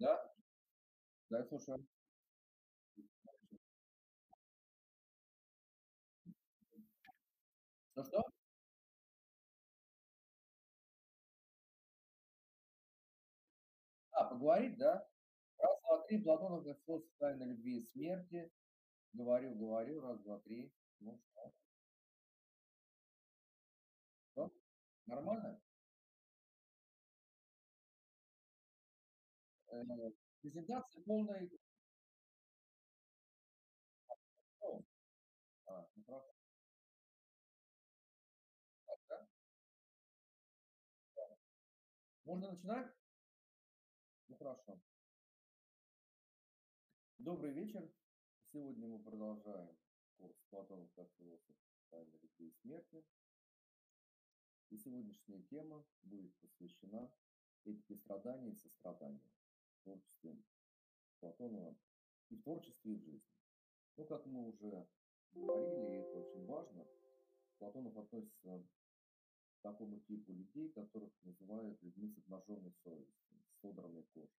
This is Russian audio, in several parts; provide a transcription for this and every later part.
Да, да, я слушаю. Что-что? Поговорить, да? Раз, 2, 3. Платонов как способ тайной любви и смерти. Говорю. Раз, 2, 3. Ну что? Что? Нормально? Э, презентация полная. Ну, ну хорошо, да? Можно начинать? Ну хорошо. Добрый вечер. Сегодня мы продолжаем курс Платонов как философ тайной любви и смерти. И сегодняшняя тема будет посвящена этике страдания и сострадания в творчестве Платонова и в творчестве, и в жизни. Ну, как мы уже говорили, и это очень важно, Платонов относится к такому типу людей, которых называют людьми с обнаженной совестью, с содранной кожей.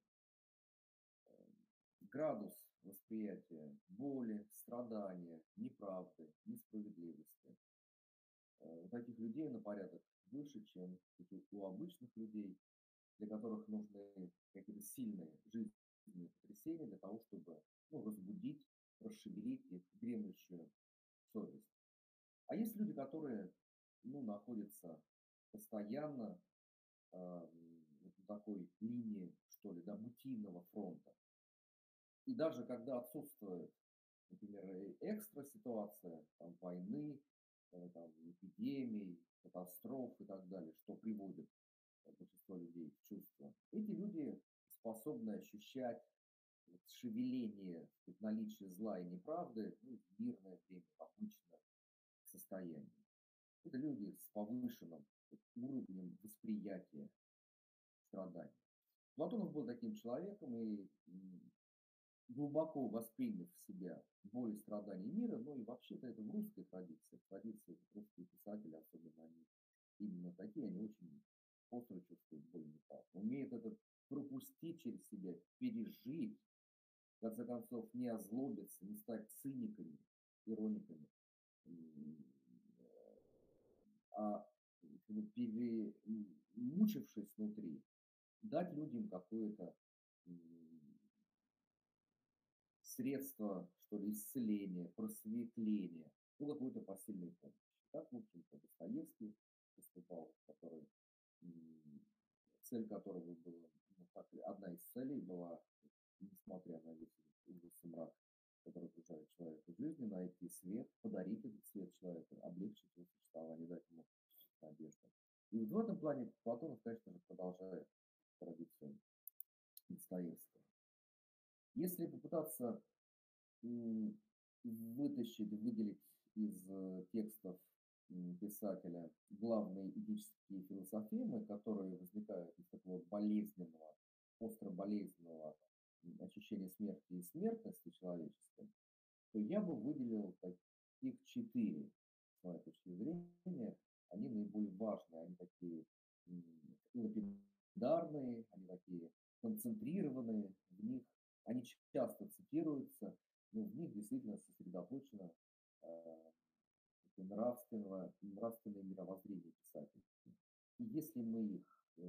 Градус восприятия боли, страдания, неправды, несправедливости у таких людей на порядок выше, чем у обычных людей, для которых нужны какие-то сильные жизненные потрясения для того, чтобы разбудить, расшевелить их дремлющую совесть. А есть люди, которые находятся постоянно вот на такой линии, что ли, да, бытийного фронта. И даже когда отсутствует, например, экстра ситуация, там, войны, там, эпидемий, катастроф и так далее, что приводит большинство людей в чувство, эти люди способны ощущать вот шевеление, наличие зла и неправды в мирное время, в обычное состояние. Это люди с повышенным уровнем восприятия страданий. Платонов был таким человеком и глубоко восприняв в себя боль и страдания мира, но и вообще-то это в русской традиции, в традиции русских писателей, особенно они именно такие, они очень остро чувствуют боль и неправду, умеют это пропустить через себя, пережить, в конце концов, не озлобиться, не стать циниками, ирониками, м, а мучившись внутри, дать людям какое-то м, средство, что ли, исцеления, просветления, какой-то посильной помощи. Так, в общем-то, Достоевский поступал, который, м, цель которого была, одна из целей была, несмотря на весь этот ужас и мрак, который окружает человека в жизни, найти свет, подарить этот свет человеку, облегчить его существование, дать ему надежду. И вот в этом плане Платонов, конечно же, продолжает традицию Достоевского. Если попытаться м, вытащить, выделить из текстов писателя главные этические философемы, которые возникают из такого болезненного, остро болезненного ощущения смерти и смертности человеческой, то я бы выделил таких 4, с моей точки зрения. Они наиболее важные, они такие лапидарные, они такие концентрированные, в них они часто цитируются, но в них действительно сосредоточено нравственное мировоззрение писателей. И если мы их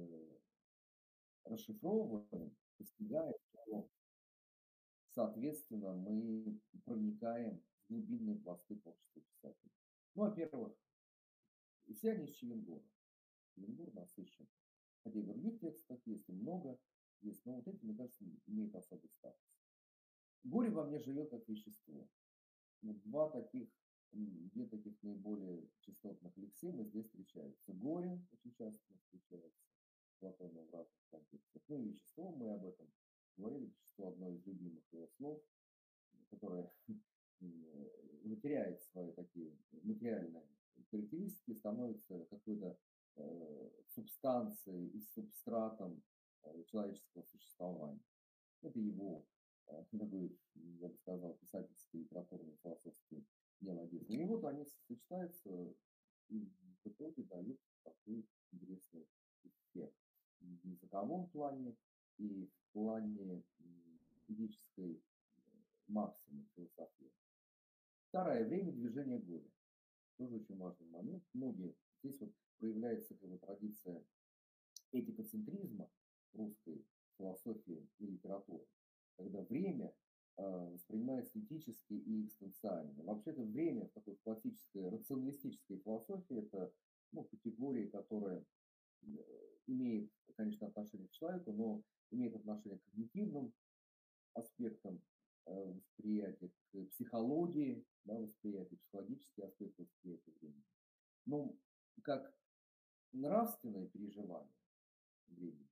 расшифровываем, постигаем, то, соответственно, мы проникаем в глубинные пласты творчества писателя. Ну, во-первых, и все они из Челленгора. Челленгор насыщен. Хотя и в других текстах есть, и много есть, но вот эти, мне кажется, имеют особый статус. Горе во мне живет как вещество. Вот две таких наиболее частотных лексемы здесь встречаются. Горе очень часто встречается Платона в разных контекстах. Ну и вещество, мы об этом говорили, вещество одно из любимых его слов, которое теряет свои такие материальные характеристики, становится какой-то субстанцией и субстратом человеческого существования. Это его такой, я бы сказал, писательский, литературный, философский неологизм. И вот они сочетаются и в итоге дают такой интересный эффект в языковом плане и плане этической максимы философии. Вторая — время движения горя. Тоже очень важный момент. Многие здесь вот проявляется как бы традиция этикоцентризма русской философии и литературы, когда время воспринимается этически и экзистенциально. Вообще-то время в такой классической рационалистической философии — это категория, которая э, имеет, конечно, отношение к человеку, но имеет отношение к когнитивным аспектам восприятия, к психологии, да, восприятия, психологический аспект восприятия времени. Ну, как нравственное переживание времени,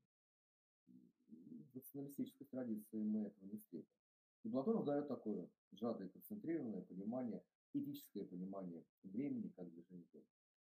в рационалистической традиции мы этого не встретим. И Платонов дает такое сжатое, концентрированное понимание, этическое понимание времени как движения тела.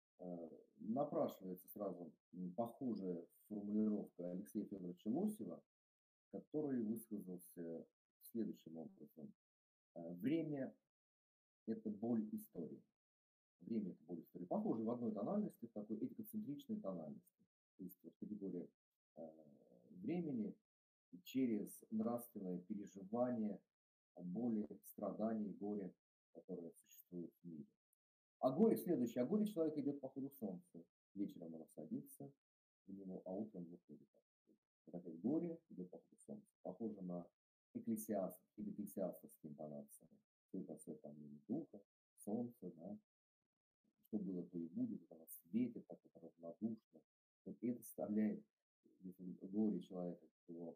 Напрашивается сразу похожая формулировка Алексея Федоровича Лосева, который высказался следующим образом. Время — это боль истории. Время — это боль истории. Похоже в одной тональности, в такой этикоцентричной тональности. То есть вот категория э, времени через нравственное переживание боли, страданий, горя, которое существует в мире. А горе следующее. А горе человек идет по ходу солнца. Вечером оно садится в него, а утром выходит. Вот опять горе идет по ходу солнца. Похоже на экклесиаст или экклесиастовские интонации. Все это все там духа, солнце, да, что было, то и будет, вот оно светит, так вот равнодушно. Вот это составляет, если горе человека, его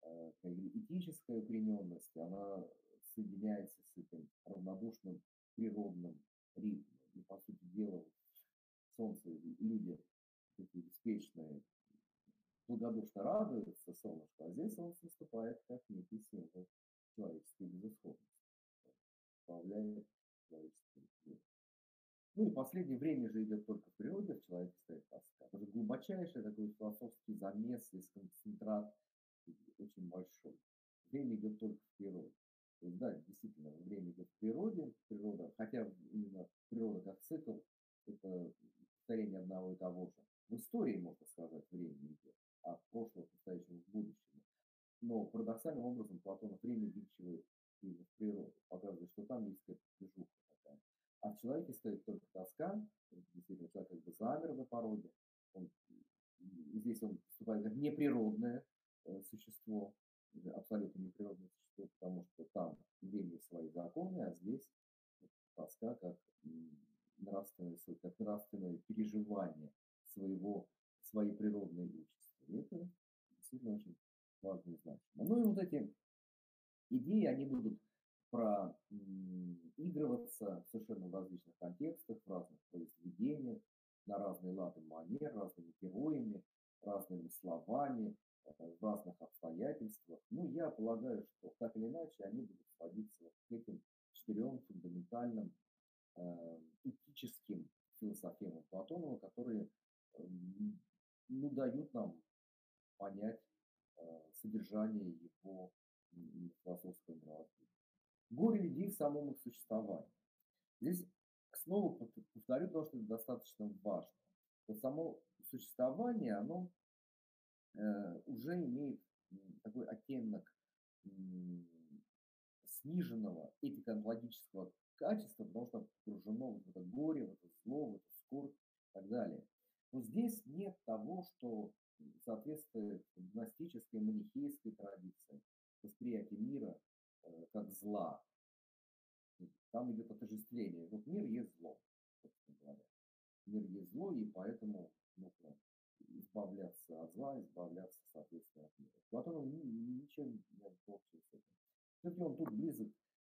этическая укорененность, она соединяется с этим равнодушным природным ритмом. И, по сути дела, солнце, люди такие беспечные, благодушно радуются солнышку, а здесь солнце наступает как некий символ человеческой безысходности, управляет человеческим миром. Ну и последнее время же идет только в природе, в человеке стоит тоска. Это глубочайший такой философский замес и концентрат очень большой. Время идет только в природе. То есть, да, действительно, время идет в природе, природа, хотя именно природа как цикл, это повторение одного и того же. В истории, можно сказать, время идет, а в прошлом, в настоящем, в будущем. Но парадоксальным образом Платонов время впихивает именно в природу, показывает, что там есть какая-то движуха такая. А в человеке стоит только тоска, действительно, человек как бы замер на пороге, он, здесь он выступает как неприродное существо, абсолютно неприродное существо, потому что там время свои законы, а здесь тоска как нравственное переживание своей природной участи. И это действительно очень важно и значимо. Ну и вот эти идеи, они будут проигрываться совершенно в различных контекстах, в разных произведениях, на разный лад и манер, разными героями, разными словами, в разных обстоятельствах. Ну, я полагаю, что так или иначе они будут сводиться к этим четырем фундаментальным этическим философемам Платонова, которые дают нам понять содержание его философского мировоззрения. Горе людей в самом их существовании. Здесь снова повторю то, что достаточно важно. Вот само существование, оно уже имеет такой оттенок сниженного этико-онтологического качества, потому что погружено в это горе, в это зло, в это скорбь и так далее. Но здесь нет того, что соответствует гностической, манихейской традиции, восприятия мира как зла. Там идет отождествление. Вот мир есть зло, собственно говоря. Мир есть зло, и поэтому нужно избавляться от зла, избавляться, соответственно, от мира. Платонов ничем не общего с этим. Все-таки он тут близок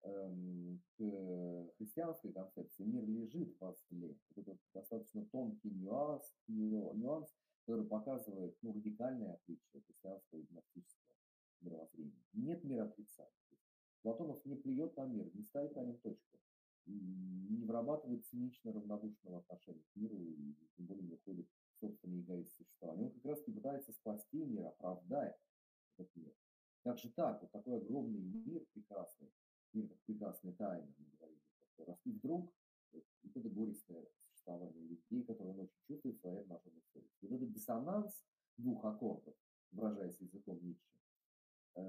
к христианской концепции. Мир лежит во зле. Это достаточно тонкий нюанс, который показывает радикальное отличие христианского и гностического мировоззрения. Нет мира отрицания. Платонов не плюет на мир, не ставит на нем точку, не вырабатывает цинично равнодушного отношения к миру и тем более не уходит в собственный эгоизм существования. Он как раз и пытается спасти мир, оправдать этот мир. Как же так? Вот такой огромный мир прекрасный, мир как прекрасная тайна, мы говорили, раз и вдруг вот это горестное существование людей, которые он очень чувствует в своей обнаженной совести. Вот этот диссонанс двух аккордов, выражаясь языком Ницше,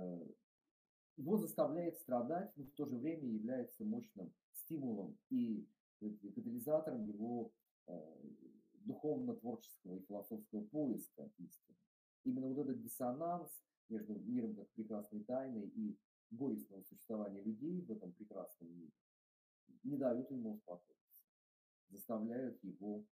его заставляет страдать, но в то же время является мощным стимулом и катализатором его э, духовно-творческого и философского поиска истины. Именно вот этот диссонанс между миром как прекрасной тайной и горестного существования людей в этом прекрасном мире не дают ему успокоиться, заставляют его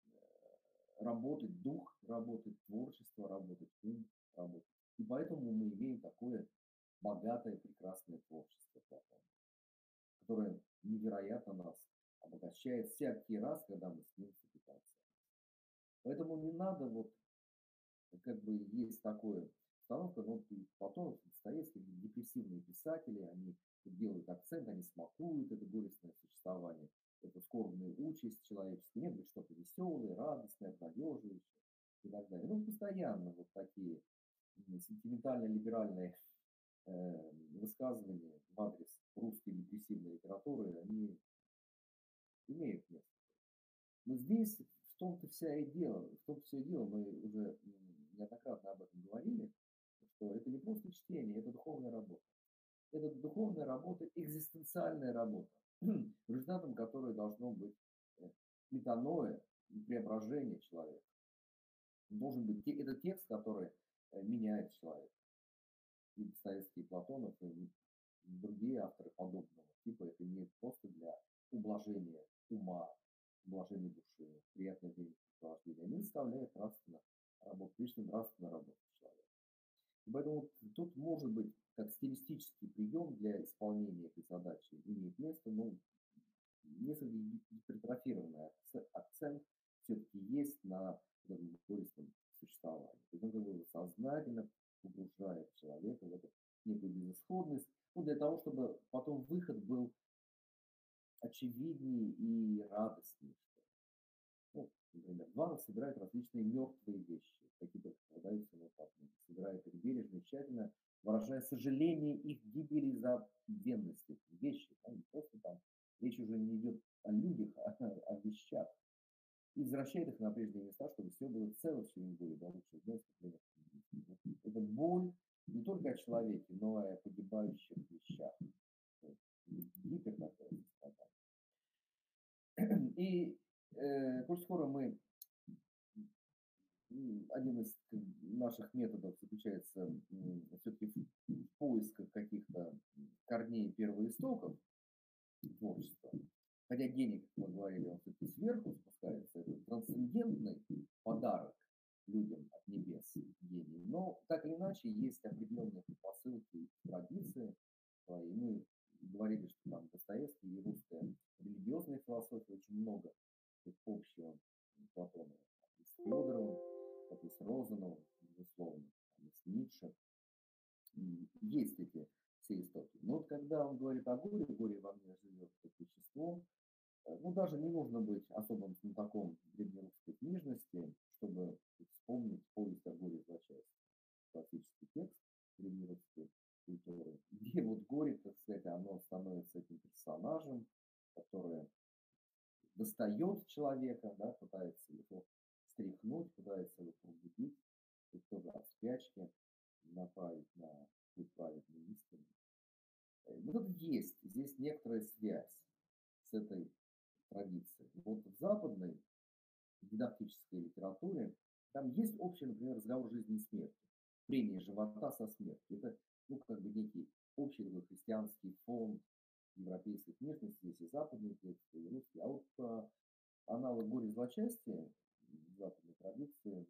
работать дух, работать творчество, работать ум, работать. И поэтому мы имеем такое богатое, прекрасное творчество Платона, которое невероятно нас обогащает всякий раз, когда мы с ним соприкасаемся. Поэтому не надо вот, как бы есть такое установка, но Платон, Достоевский, депрессивные писатели, они делают акцент, они смакуют это горестное существование, эту скорбную участь человеческую, нет, что-то веселое, радостное, обнадеживающее и так далее. Ну, постоянно вот такие сентиментально-либеральные высказывания в адрес русской депрессивной литературы, они имеют место. Но здесь в том-то вся и дело, в том-то все и дело, мы уже неоднократно об этом говорили, что это не просто чтение, это духовная работа. Это духовная работа, экзистенциальная работа, результатом которой должно быть метаноя, преображение человека. Должен быть это текст, который меняет человека. И Достоевский, и Платонов, и другие авторы подобного типа, это не просто для ублажения ума, ублажения души, приятное времяпрепровождение. Они заставляют нравственно работать, лично нравственно работать человека. И поэтому тут может быть как стилистический прием для исполнения этой задачи имеет место, но несколько гипертрофированный акцент все-таки есть на этом горестном существовании. То есть он как бы сознательно погружает человека в эту некую безысходность, ну, для того, чтобы потом выход был очевиднее и радостнее. Ну, например, Ванов собирает различные мертвые вещи, какие только попадаются ему под ноги. Собирает их бережно и тщательно, выражая сожаление их гибели за забвенности. Вещи, да, не просто там. Речь уже не идет о людях, а о вещах. И возвращает их на прежние места, чтобы все было цело, все им были, да, лучше знать, это боль не только о человеке, но и о погибающих вещах. Гипер такое сострадание. И коль скоро мы один из наших методов заключается все-таки в поисках каких-то корней первоистоков творчества. Хотя денег, как мы говорили, он все-таки сверху спускается, это трансцендентный подарок людям от небес гений. Но так или иначе есть определенные предпосылки и традиции свои. Мы говорили, что там Достоевский и русская религиозная философия очень много общего Платона. И с Федоровым, как и с Розановым, безусловно, и с Ницше. Есть эти все истоки. Но вот когда он говорит о горе, горе во мне живет как вещество, ну, даже не нужно быть особым знатоком древнерусской книжности, чтобы вспомнить повесть о горе злочастия. Классический текст древнерусской культуры, где вот горе, так сказать, оно становится этим персонажем, который достает человека, да, пытается его стряхнуть, пытается его пробудить, и тоже от спячки направить на путь праведной истины. Вот это есть, здесь некоторая связь с этой традицией. Вот в западной дидактической литературе там есть общий, например, разговор жизни и смерти, прение живота со смертью. Это, ну, как бы некий общий такой христианский фонд европейской книжности, есть и западные тексты, и русские. А вот аналог горе и злочастия в западной традиции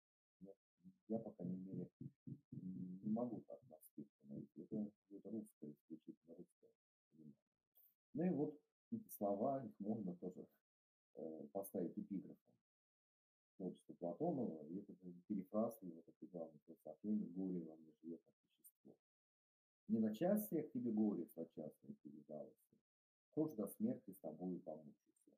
я, по крайней мере, не могу так на скидку найти. Это русское, исключительно русское понимание. Ну и вот эти слова, их можно тоже поставить эпиграфом. Творчество Платонова, и это перефраз его такой главный философии: горе во мне живет как вещество. Не на части к тебе горе злочастное привязалось, кто ж до смерти с тобою помучился.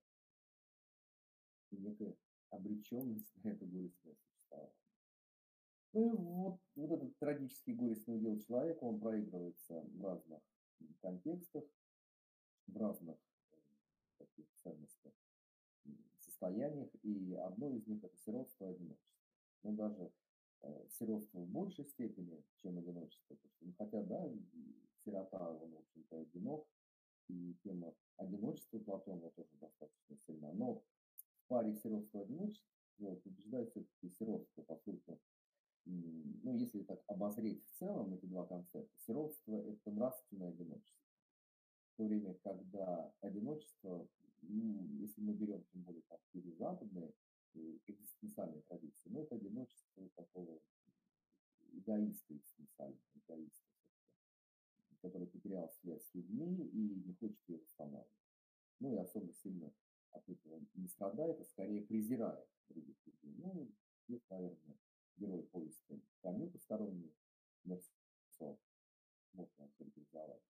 И некая обреченность на это горестное существование. Ну и вот этот трагический горестный удел человека, он проигрывается в разных контекстах, в разных таких ценностных состояниях, и одно из них это сиротство и одиночество. Но даже сиротство в большей степени, чем одиночество, потому что, ну, хотя, да, сирота, он, в общем-то, одинок, и тема одиночества Платонова тоже достаточно сильна. Но в паре сиротства-одиночества побеждает все-таки сиротство, поскольку, ну, если так обозреть в целом эти два концепта, сиротство – это нравственное одиночество. В то время, когда одиночество, ну, если мы берем тем более там западные экзистенциальные традиции, ну, это одиночество такого эгоиста экзистенциального, эгоиста, который потерял связь с людьми и не хочет ее восстанавливать. Ну и особо сильно от этого не страдает, а скорее презирает других людей. Ну, здесь, наверное, герой повести Камю «Посторонний Мерсо» можно охарактеризовать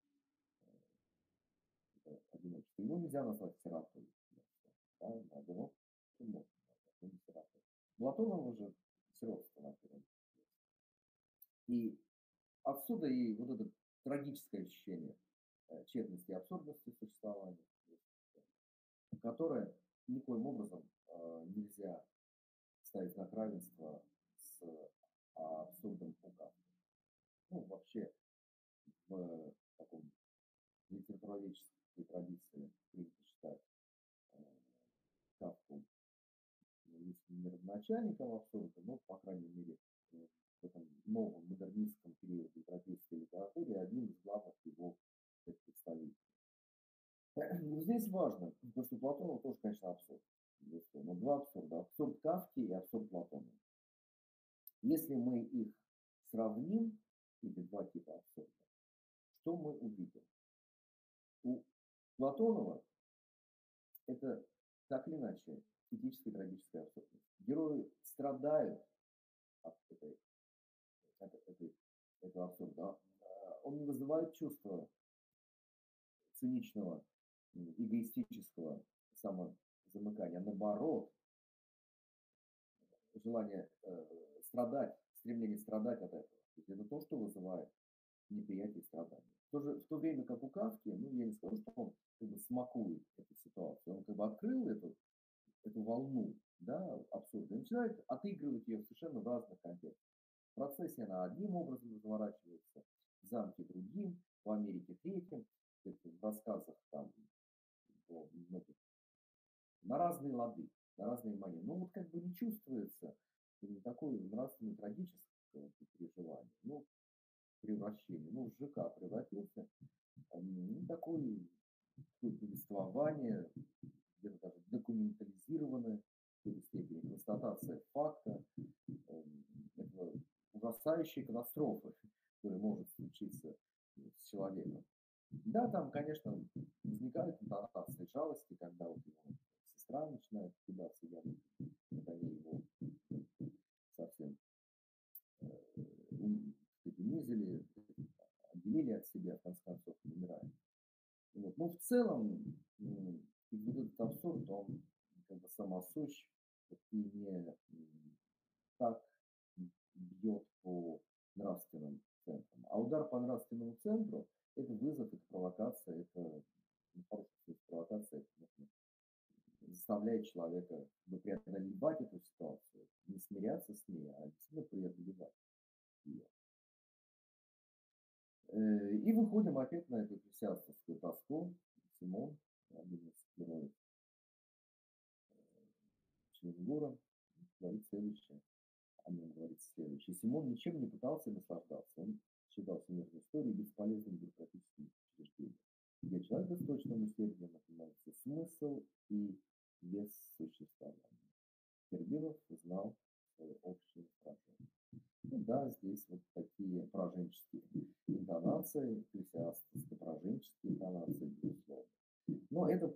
это одиночество. Его нельзя назвать сиротой. Да, одиноким можно назвать, но не сиротой. Платонова же сиротство на первом месте. И отсюда и вот это трагическое ощущение тщетности и абсурдности существования, которое никоим образом нельзя ставить знак равенства с абсурдом указа. Ну, вообще, в таком литературоведческой традиции принято считать Кафку, если не родоначальником абсурда, но, по крайней мере, в этом новом модернистском периоде европейской литературы одним из главных его представителей. Но здесь важно, потому что Платонов тоже, конечно, абсурд. Но два абсурда. Абсурд Кафки и абсурд Платонова. Если мы их сравним, эти два типа абсурда, что мы увидим? У Платонова это так или иначе этическая и трагическая абсурдность. Герои страдают от этого абсурда. Он не вызывает чувства циничного, эгоистического самозамыкания. Наоборот, желание страдать, стремление страдать от этого. То есть это то, что вызывает неприятие и страдания. В то время как у Кафки, ну, я не скажу, что он как бы смакует эту ситуацию. Он как бы открыл эту волну, да, абсурда, и начинает отыгрывать ее совершенно в разных контекстах. В процессе она одним образом разворачивается, в замке другим, в Америке третьим, в рассказах там на разные лады, на разные манеры. Но вот как бы не чувствуется такое нравственно-трагическое переживание, ну, превращение. Ну, ЖК превратился в такое повествование, где-то даже документализированное в какой-то степени, констатация факта, этого ужасающей катастрофы, которая может случиться с человеком. Да, там, конечно, возникают интонации жалости, когда вот его сестра начинает кидаться ямой, когда они его совсем унизили, отделили от себя, в конце концов, умирает. Вот. Но в целом, вот этот абсурд, он как бы самосущ и не так бьет по нравственным центрам. А удар по нравственному центру – это вызов, это провокация, это провокация, это заставляет человека преодолевать эту ситуацию, не смиряться с ней, а действительно преодолевать ее. И выходим опять на эту христианскую тоску. Симон, один из героев Челленгора, говорит следующее. О нем говорит следующее. Симон ничем не пытался наслаждаться. Он считал всемирную историю бесполезным бюрократическим учреждением, где человек с точным усердием отнимается смысл и вес существования. Тербилов знал свое общее сражение. Ну да, здесь вот такие пораженческие интонации, экклесиастско-пораженческие интонации, безусловно. Но это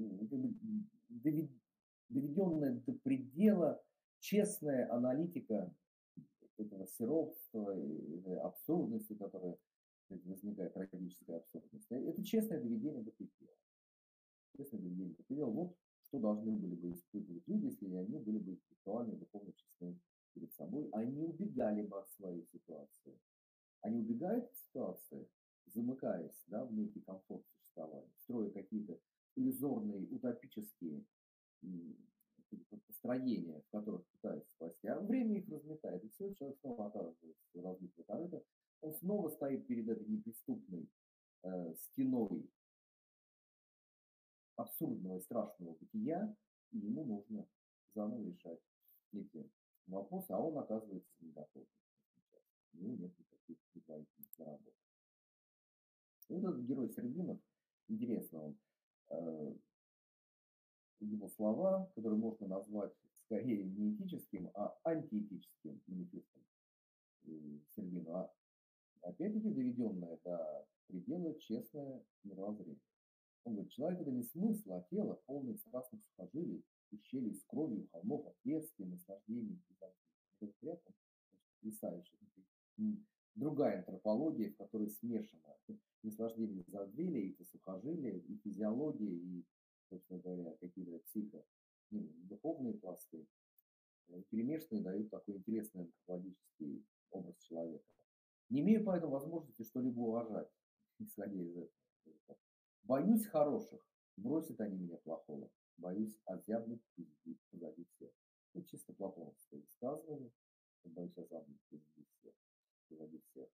доведенная до предела честная аналитика этого сиропства, абсурдности, которая возникает, трагическая абсурдность. Это честное доведение до предела. Честное доведение до предела. Вот что должны были бы испытывать люди, если они были бы интеллектуально, духовно честны перед собой, они убегали бы от своей ситуации. Они убегают от ситуации, замыкаясь, да, в некий комфорт существования, строя какие-то иллюзорные, утопические построения, в которых пытаются спасти. А время их разметает, и все, человек снова оказывается в разбитом корыто. Он снова стоит перед этой неприступной стеной абсурдного и страшного бытия, и ему нужно заново решать эти вопросы, а он оказывается не готов. У него нет никаких предварительных наработок. И вот этот герой Сербинов, интересно, он, его слова, которые можно назвать скорее не этическим, а антиэтическим манифестом Сербина, опять-таки доведенное до предела честное мировоззрение. Он говорит, человек это не смысл, а тело, полное страстных сухожилий, ущелий с кровью, холмов, отверстий, наслаждений. Это прям потрясающе. Другая антропология, в которой смешано наслаждение задвели, эти сухожилия, и физиология, и, собственно говоря, какие-то духовные пласты, перемешанные дают такой интересный антропологический образ человека. Не имею поэтому возможности что-либо уважать, исходя из этого. Боюсь хороших, бросят они меня плохого. Боюсь озябнуть позади всех. Это чисто платоновское высказывание. Боюсь озябнуть позади всех.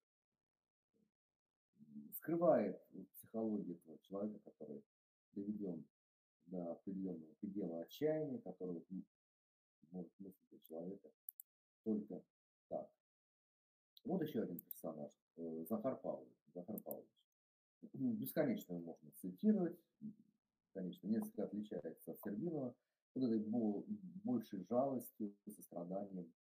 Скрывает психологию этого человека, который доведен до определенного предела отчаяния, который может мыслить о человека только так. Вот еще один персонаж, Захар Павлович. Захар Павлович. Бесконечно его можно цитировать, конечно, несколько отличается от Сербинова, вот этой большей жалостью, состраданием,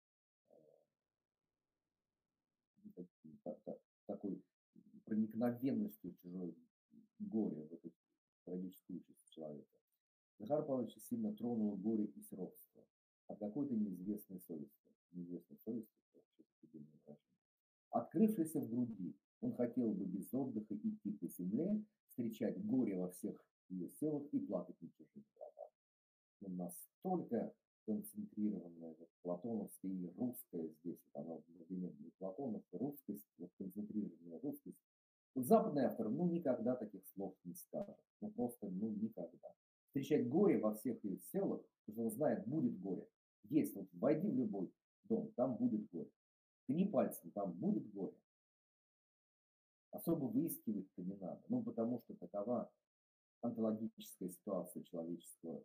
такой проникновенностью в чужое горе, в эту трагическую участь человека. Захар Павлович сильно тронуло горе и сиротство от какой-то неизвестной совести. Неизвестной совести, это вообще определенное выражение. Открывшийся в груди, он хотел бы без отдыха идти по земле, встречать горе во всех ее селах и плакать на чужих гробах. Но настолько концентрированная вот, платоновская и русская здесь, вот она одновременно и Платонов, и русскость, вот, концентрированная русскость. Вот западный автор, ну, никогда таких слов не скажет. Ну, просто, ну, никогда. Встречать горе во всех ее селах, потому что он знает, будет горе. Есть, вот войди в любой дом, там будет горе. Ткни пальцем, там будет горе. Особо выискивать-то не надо. Ну, потому что такова онтологическая ситуация человеческого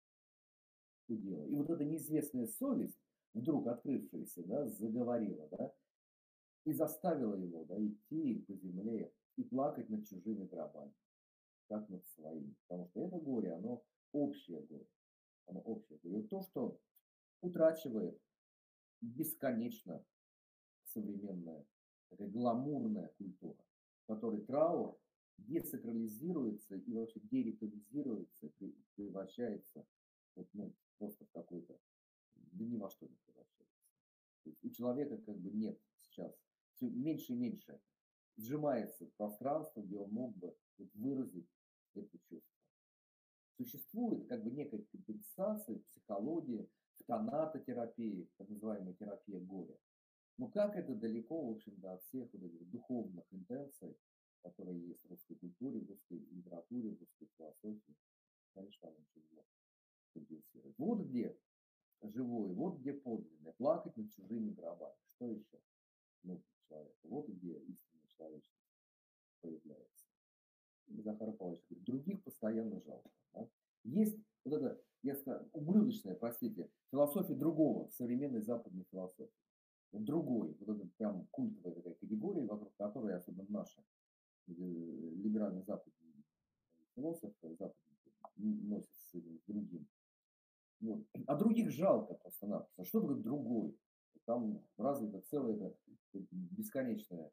удела. И вот эта неизвестная совесть, вдруг открывшаяся, да, заговорила, да, и заставила его, да, идти по земле и плакать над чужими гробами, как над своими. Потому что это горе, оно общее горе. Оно общее горе. И вот то, что утрачивает бесконечно современная такая гламурная культура, в которой траур десакрализируется и вообще деритуализируется, превращается вот, ну, просто в какой-то, да ни во что не превращается. То есть у человека как бы нет сейчас, все меньше и меньше сжимается пространство, где он мог бы вот выразить это чувство. Существует как бы некая компенсация в психологии, в тонатотерапии, так называемая терапия горя. Ну как это далеко, в общем-то, от всех вот этих духовных интенций, которые есть в русской культуре, в русской литературе, в русской философии. Конечно, оно тяжело компенсировать. Вот где живое, вот где подлинное. Плакать над чужими гробами. Что еще нужно человеку? Вот где истинная человечность появляется. И Захар Павлович говорит, других постоянно жалко. Да? Есть вот это, я скажу, ублюдочная, простите, философия другого в современной западной философии. Другой, вот это прям культовая такая категория, вокруг которой, особенно наши либеральные западные философы, западники, носятся с этим другим. Вот. А других жалко просто-напросто. Что такое другой? Там развита целая бесконечная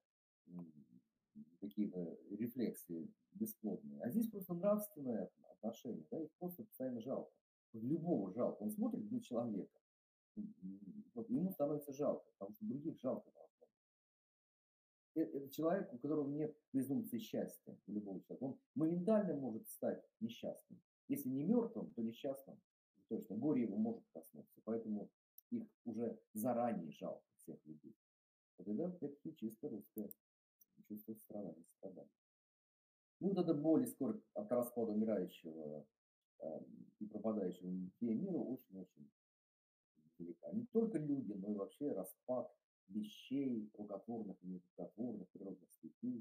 какие-то рефлексии бесплодные. А здесь просто нравственное отношение, да, их просто постоянно жалко. Любого жалко. Он смотрит на человека, вот ему становится жалко, потому что других жалко должно быть. Это человек, у которого нет презумпции счастья, у любого человека. Он моментально может стать несчастным. Если не мертвым, то несчастным. Точно, горе его может коснуться. Поэтому их уже заранее жалко, всех людей. Вот это опять-таки чисто русское чувство страдания. Ну, вот эта боль и скорбь от распада умирающего и пропадающего небытия мира очень-очень велика. Не только люди, но и вообще распад вещей, рукотворных и нерукотворных, природных стихий.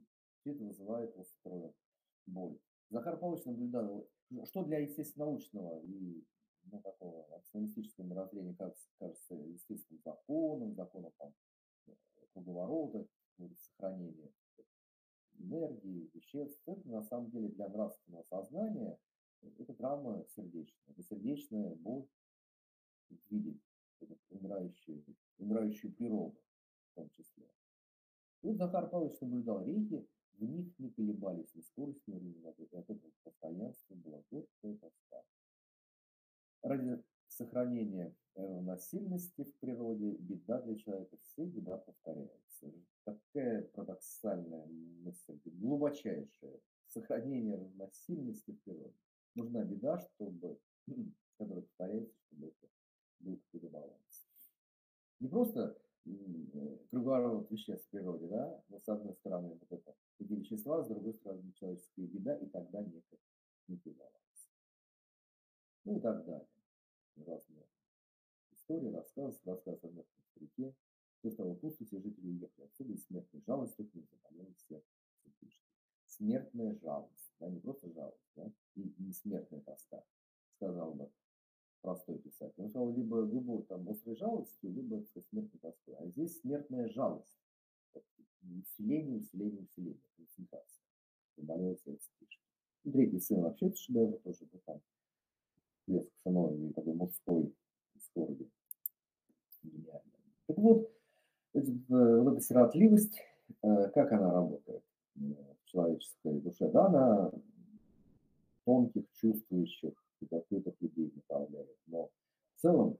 все это вызывает острую боль. Захар Павлович наблюдал, что для естественно-научного и такого акционистического мировоззрения кажется естественным законом там, круговорота, сохранения энергии, веществ. Это на самом деле для нравственного сознания это травма сердечная. Это сердечная боль видеть эту умирающую природу в том числе. И вот Захар Павлович наблюдал реки, в них не колебались ни скорость, ни уровень воды. И от этого постоянства была горькая тоска. Ради сохранения равносильности в природе беда для человека, все беда повторяется. Такая парадоксальная мысль, глубочайшая. Сохранение равносильности в природе. Нужна беда, чтобы, которая повторяется, чтобы это был какой-то баланс. Не просто круговорот веществ в природе, да, но с одной стороны вот это, эти вещества, с другой стороны человеческая беда, и тогда некий баланс. Ну и так далее. Разные истории, рассказ о мертвом старике. Все стало пусто, все жители уехали отсюда, и смертной жалостью к ним заболело все пишет. Смертная жалость, да, не просто жалость, да, и не смертная тоска, сказал бы простой писатель. Он сказал, либо глубокой там острой жалостью, либо смертной тоской. А здесь смертная жалость. Усиление, концентрация. Заболело все пишет. И третий сын вообще это шедевр тоже, да, там, блеск сыновей, такой мужской скорби. Гениально. Так вот, вот эта сиротливость, как она работает в человеческой душе? Да, она тонких, чувствующих, каких-то людей направляет. Но в целом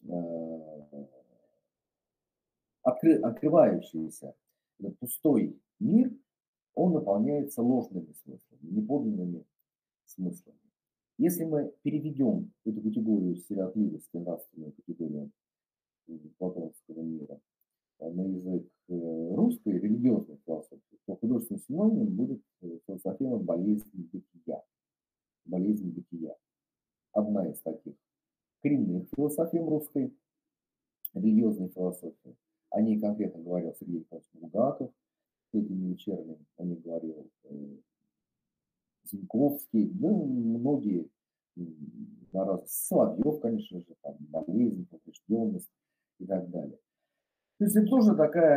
открывающийся этот пустой мир, он наполняется ложными смыслами, неподлинными смыслами. Если мы переведем эту категорию сиротливости, нравственную категорию платоновского мира на язык русской религиозной философии, то художественный синоним будет философема болезни бытия. Болезнь бытия. Одна из таких коренных философем русской религиозной философии. О ней конкретно говорил Сергей Николаевич Булгаков, этим вечерним о ней говорил Зиньковский, ну, многие на раз, Соловьев, конечно же, там, болезнь, поврежденность и так далее. То есть это тоже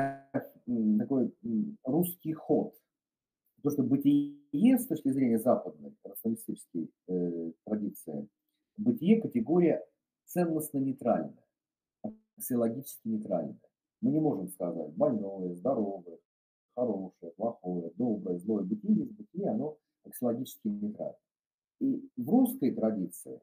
такой русский ход. Потому что бытие с точки зрения западной рационалистической традиции, бытие категория ценностно-нейтральная, аксиологически нейтральная. Мы не можем сказать больное, здоровое, хорошее, плохое, доброе, злое. Бытие есть бытие, оно аксиологически нейтрально. И в русской традиции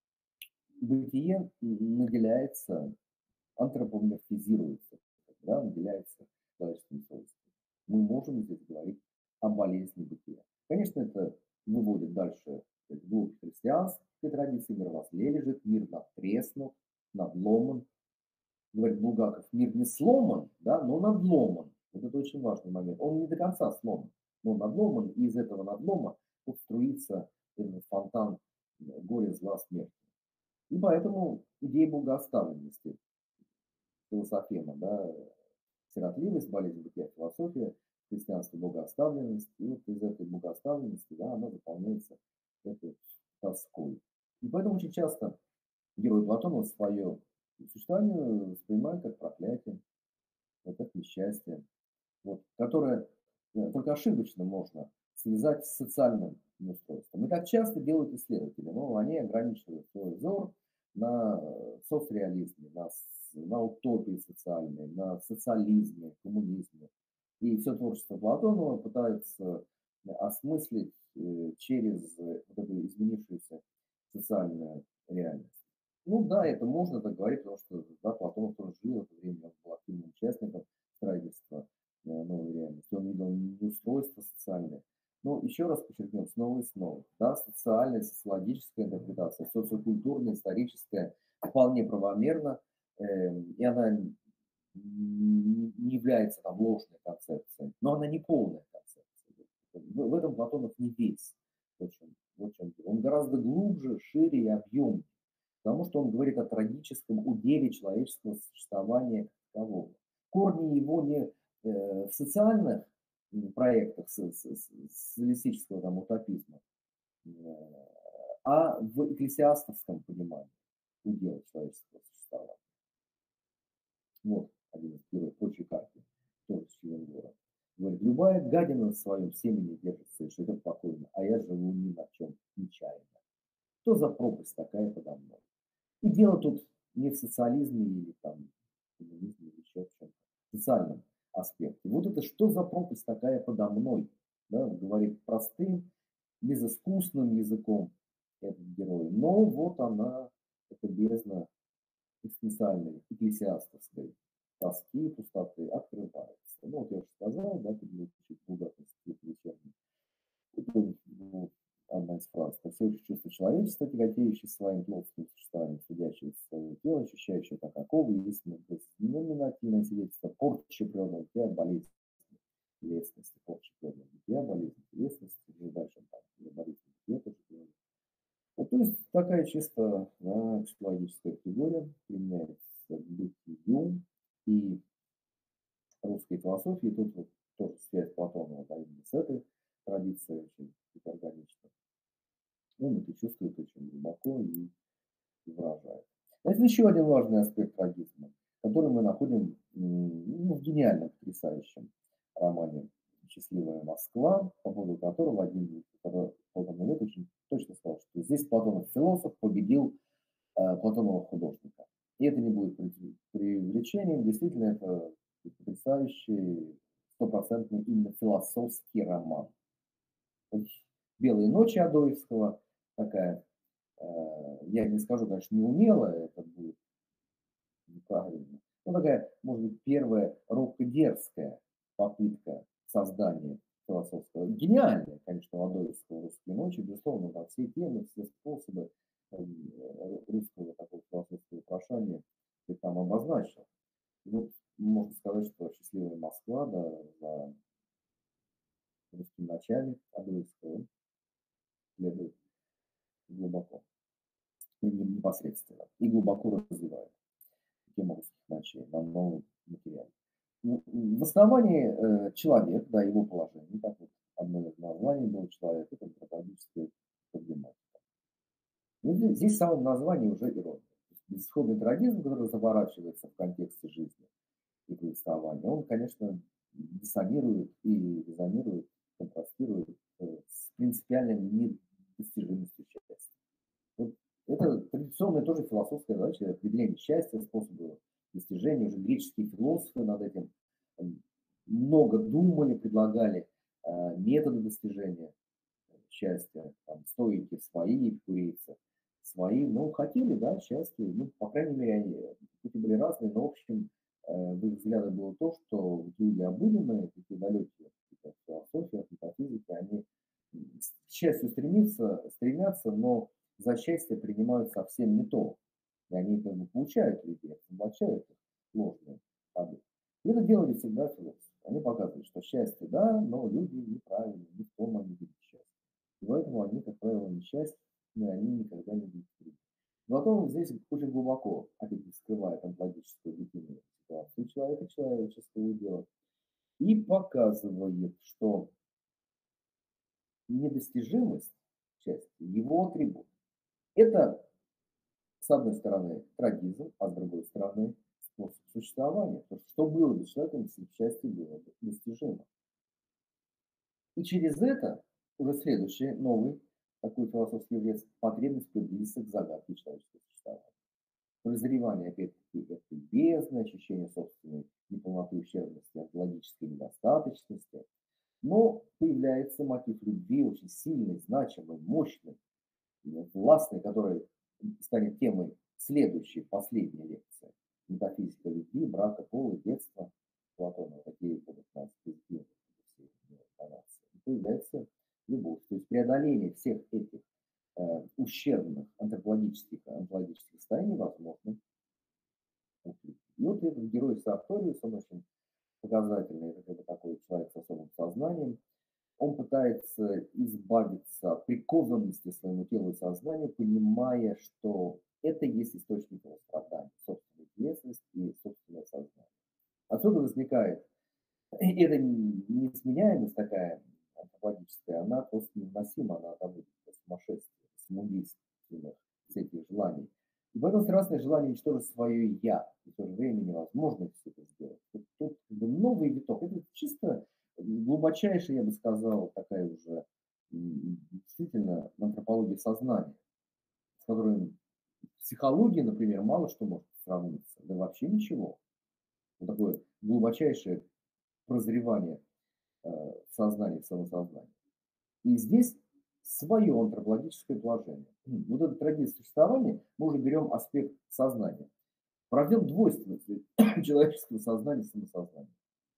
бытие наделяется, антропоморфизируется, да, наделяется человеческим свойством. Мы можем здесь говорить о болезни бытия. Конечно, это выводит дальше в глубь христианской традиции. Мир во зле лежит, мир надтреснут, надломан. Говорит Булгаков, мир не сломан, да, но надломан. Вот это очень важный момент. Он не до конца сломан, но надломан, и из этого надлома тут струится этот фонтан горя, зла, смерти. И поэтому идея богооставленности, философема, да, сиротливость, болезнь бытия, философия, христианство, богооставленность. И вот из этой богооставленности, да, она заполняется этой тоской. И поэтому очень часто герой Платонова свое существование воспринимают как проклятие, как несчастье, вот, которое только ошибочно можно связать с социальным неустройством. И так часто делают исследователи, но они ограничивают свой взор на соцреализме, на утопии социальной, на социализме, коммунизме. И все творчество Платонова пытаются осмыслить через вот эту изменившуюся социальную реальность. Ну да, это можно так говорить, потому что да, Платонов тоже жил в это время, он был активным участником строительства новой реальности. Он видел неустройство социальное. Но еще раз подчеркнем, снова и снова, да, социальная, социологическая интерпретация, социокультурная, историческая вполне правомерна, и она не является там ложной концепцией, но она не полная концепция. В этом Платонов не весь. Он гораздо глубже, шире и объемнее, потому что он говорит о трагическом уделе человеческого существования как такового. Корни его не в социальных проектах социалистического там утопизма, а в экклесиастовском понимании удела человеческого существования. Вот один из героев прочей карты, тоже с Чивенгора. Говорит, любая гадина в своем семени держится, и что это спокойно, а я живу ни на чем нечаянно. Что за пропасть такая подо мной? И дело тут не в социализме или там коммунизме или еще в чем-то, в социальном аспекте. Вот это что за пропасть такая подо мной? Да, говорит простым, безыскусным языком этот герой. Но вот она, эта бездна экзистенциальной, экклесиастовской тоски, пустоты открывается. Ну, вот я уже сказал, да, переключить благодатности вечерней. Это ну, одна из фраз. «То все еще чувство человечества, тяготеющее своим плотским существованием, судящее свое тело, ощущающее как оковы, истинно знаменательное свидетельство порчи природного бытия, болезни, телесности, порчи природного бытия, болезни, телесности, и дальше там, болезни бытия тоже говорит. Вот, то есть такая чисто да, психологическая категория применяется к бытию и русской философии. Тут вот тоже связь Платонова да, именно с этой традицией очень органично. Он это чувствует очень глубоко и выражает. Это еще один важный аспект трагизма, который мы находим ну, в гениальном, потрясающем романе «Счастливая Москва», по поводу которого один Платонов лет очень точно сказал, что здесь Платонов философ победил Платонова художника. И это не будет преувеличением, действительно, это потрясающий, стопроцентный именно философский роман. «Белые ночи» Адоевского, такая, я не скажу, конечно, неумелая, это будет неправильно. Ну, такая, может быть, первая робко дерзкая попытка создания философского. Гениальная, конечно, у Адоевского «Русские ночи», безусловно, там все темы, все способы русского такого философского вопрошания и там обозначил. Вот можно сказать, что «Счастливая Москва», да, за русскими ночами Адоевского следует глубоко, непосредственно и глубоко развивает тему русских ночей на новом материале. Ну, в основании человек, да, его положение, так вот, одно из названий был человек, это антропологическая проблематика. Ну, здесь в самом названии уже ирония. Исходный трагизм, который заворачивается в контексте жизни и повествования, он, конечно, диссонирует и резонирует, контрастирует с принципиальной недостижимостью счастья. Вот это традиционная тоже философская задача, определение счастья, способы достижения. Уже греческие философы над этим много думали, предлагали методы достижения счастья. Там, стоики свои, эпикурейцы свои. Ну, хотели, да, счастья. Ну, по крайней мере, они пути были разные, но, в общем, в их взгляде было то, что люди обыденные, такие далекие от философии, от метафизики, они к счастью стремятся, но за счастье принимают совсем не то. И они как бы получают людей, разоблачают их ложные ходы. И это делали всегда философы. Они показывают, что счастье да, но люди неправильно, не в том они видят счастье. И поэтому они, как правило, несчастны, они никогда не видят других. Но потом здесь очень глубоко, опять скрывает онтологическую объективную ситуацию человека, человеческого дела, и показывает, что недостижимость счастья, его атрибут. Это, с одной стороны, трагизм, а с другой стороны, способ существования. То, что было бы человеком, если бы счастье было бы достижимо. И через это уже следующий, новый, такой философский вес, потребность приблизиться к загадке человеческого существования. Прозревание, опять-таки, этой бездны, ощущение собственной неполноты, ущербности, онтологической недостаточности. Но появляется мотив любви, очень сильный, значимый, мощный, властный, который станет темой следующей, последней лекции. Метафизика любви, брака, пола, детства. Платона, такие будут у нас позитивные все интонации. И появляется любовь. То есть преодоление всех этих ущербных онтологических состояний возможно. И вот этот герой Сарториус, он очень показательный, это как бы такой человек с особым сознанием. Он пытается избавиться от прикованности своему телу и сознанию, понимая, что это есть источник его страдания, собственная ответственность и собственное сознание. Отсюда возникает эта несменяемость такая антропологическая, она просто невыносима, она доводит до сумасшествия, самоубийственных всяких желаний. И поэтому страстное желание уничтожить свое «я», и в то же время невозможность это сделать. Тут как бы новый виток. Это чисто глубочайшая, я бы сказал, такая уже действительно антропология сознания, с которой психология, например, мало что может сравниться, да вообще ничего. Вот такое глубочайшее прозревание в сознании, в самосознании. И здесь свое антропологическое положение. Вот эта традиция существования, мы уже берем аспект сознания. Раздел двойственности человеческого сознания и самосознания.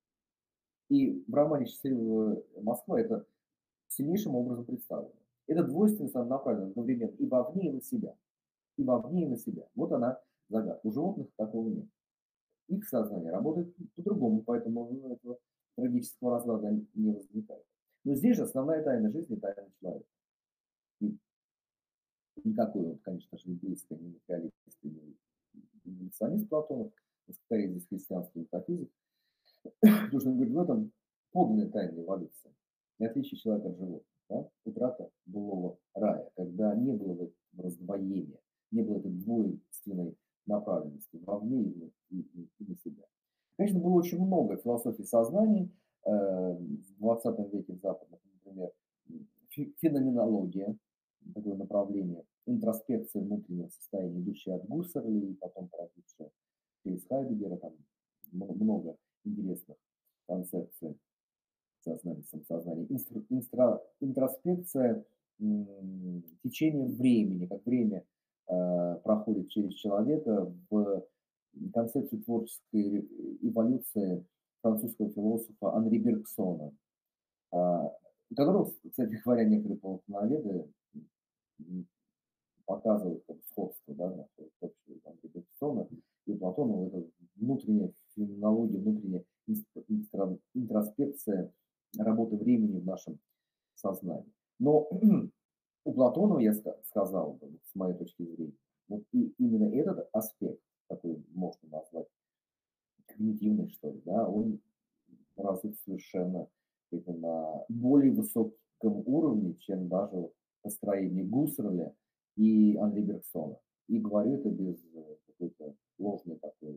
И в романе «Счастливая Москва» это сильнейшим образом представлено. Эта двойственность она направлена одновременно и вовне, и на себя. И вовне, и на себя. Вот она загадка. У животных такого нет. Их сознание работает по-другому, поэтому этого трагического разлада не возникает. Но здесь же основная тайна жизни – тайна человека. И никакой он, конечно же, не близко, не материалист, не эволюционист Платонов, скорее здесь христианский метафизик, потому что он говорит, в этом подлинная тайна эволюции, и отличие человека от животных, да? Утрата былого рая, когда не было этого раздвоения, не было этой двойственной направленности вовне и на себя. Конечно, было очень много философий сознаний в 20 веке в западных, например, феноменология, такое направление, интроспекция внутреннего состояния, идущая от Гуссерля и потом породившая через Хайдегера, там много интересных концепций сознания, самосознания. Интроспекция течение времени, как время проходит через человека в концепцию творческой эволюции французского философа Анри Бергсона, у которого, кстати говоря, некоторые платоноведы показывают как сходство, да, общего Анри Бергсона и Платона, это внутренняя феноменология, внутренняя интроспекция работы времени в нашем сознании. Но у Платонова, я сказал бы, с моей точки зрения, вот и именно этот аспект, такой можно назвать когнитивный, что ли, да, он развит совершенно это на более высоком уровне, чем даже построение Гуссерля и Анри Бергсона. И говорю это без какой-то ложной такой,